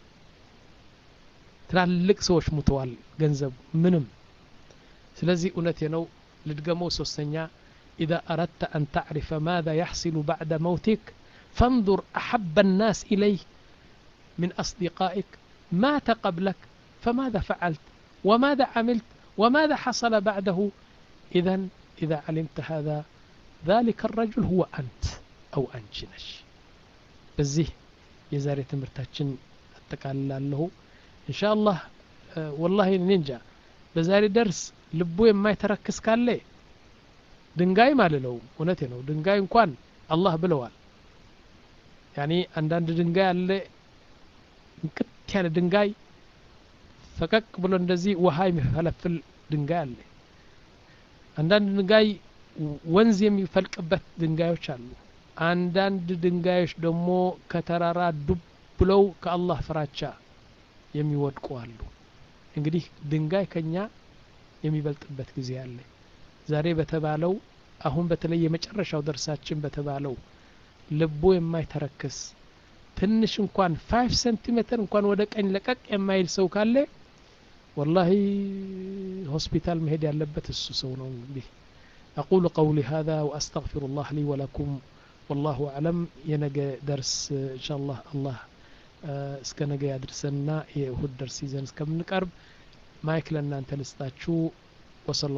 ትላልቅ ሰዎች ሙተዋል ገንዘብ ምንም ስለዚህ እውነቴ ነው ልድገመው ሶስተኛ إذا أردت أن تعرف ماذا يحصل بعد موتك فانظر أحب الناس إليك من أصدقائك مات قبلك فماذا فعلت وماذا عملت وماذا حصل بعده إذن إذا علمت هذا ذلك الرجل هو أنت أو أنت نش بزيه يزاري تمرتاچن اتقال له إن شاء الله أه والله نينجا بزاري درس ልቡ የማይተረክስ ካለ ድንጋይ ማለለው እውነቴ ነው ድንጋይ እንኳን አላህ ብለዋል ያኒ አንዳንድ ድንጋይ አለ እንቅጥ ያለ ድንጋይ ፈቀቅ ብሎ እንደዚህ ውሃ የሚፈለፍል ድንጋይ አለ አንዳንድ ድንጋይ ወንዝ የሚፈልቅበት ድንጋዮች አሉ አንዳንድ ድንጋዮች ደግሞ ከተራራ ዱብ ብለው ከአላህ ፍራቻ የሚወድቁ አሉ እንግዲህ ድንጋይ ከኛ የሚበልጥበት ጊዜ አለ ዛሬ በተባለው አሁን በተለይ የመጨረሻው ደርሳችን በተባለው ልቦ የማይተረክስ ትንሽ እንኳን አምስት ሴንቲሜትር እንኳን ወደ ቀኝ ለቀቅ የማይል ሰው ካለ والله ሆስፒታል መሄድ ያለበት እሱ ሰው ነው እንግዲህ أقول قولي هذا وأستغفر الله لي ولكم والله أعلم ينجى درس إن شاء الله الله እስከ ነገ ያድርሰና የእሁድ ደርስ ይዘን እስከምንቀርብ ማይክ ለእናንተ ልስጣችሁ ወሰለ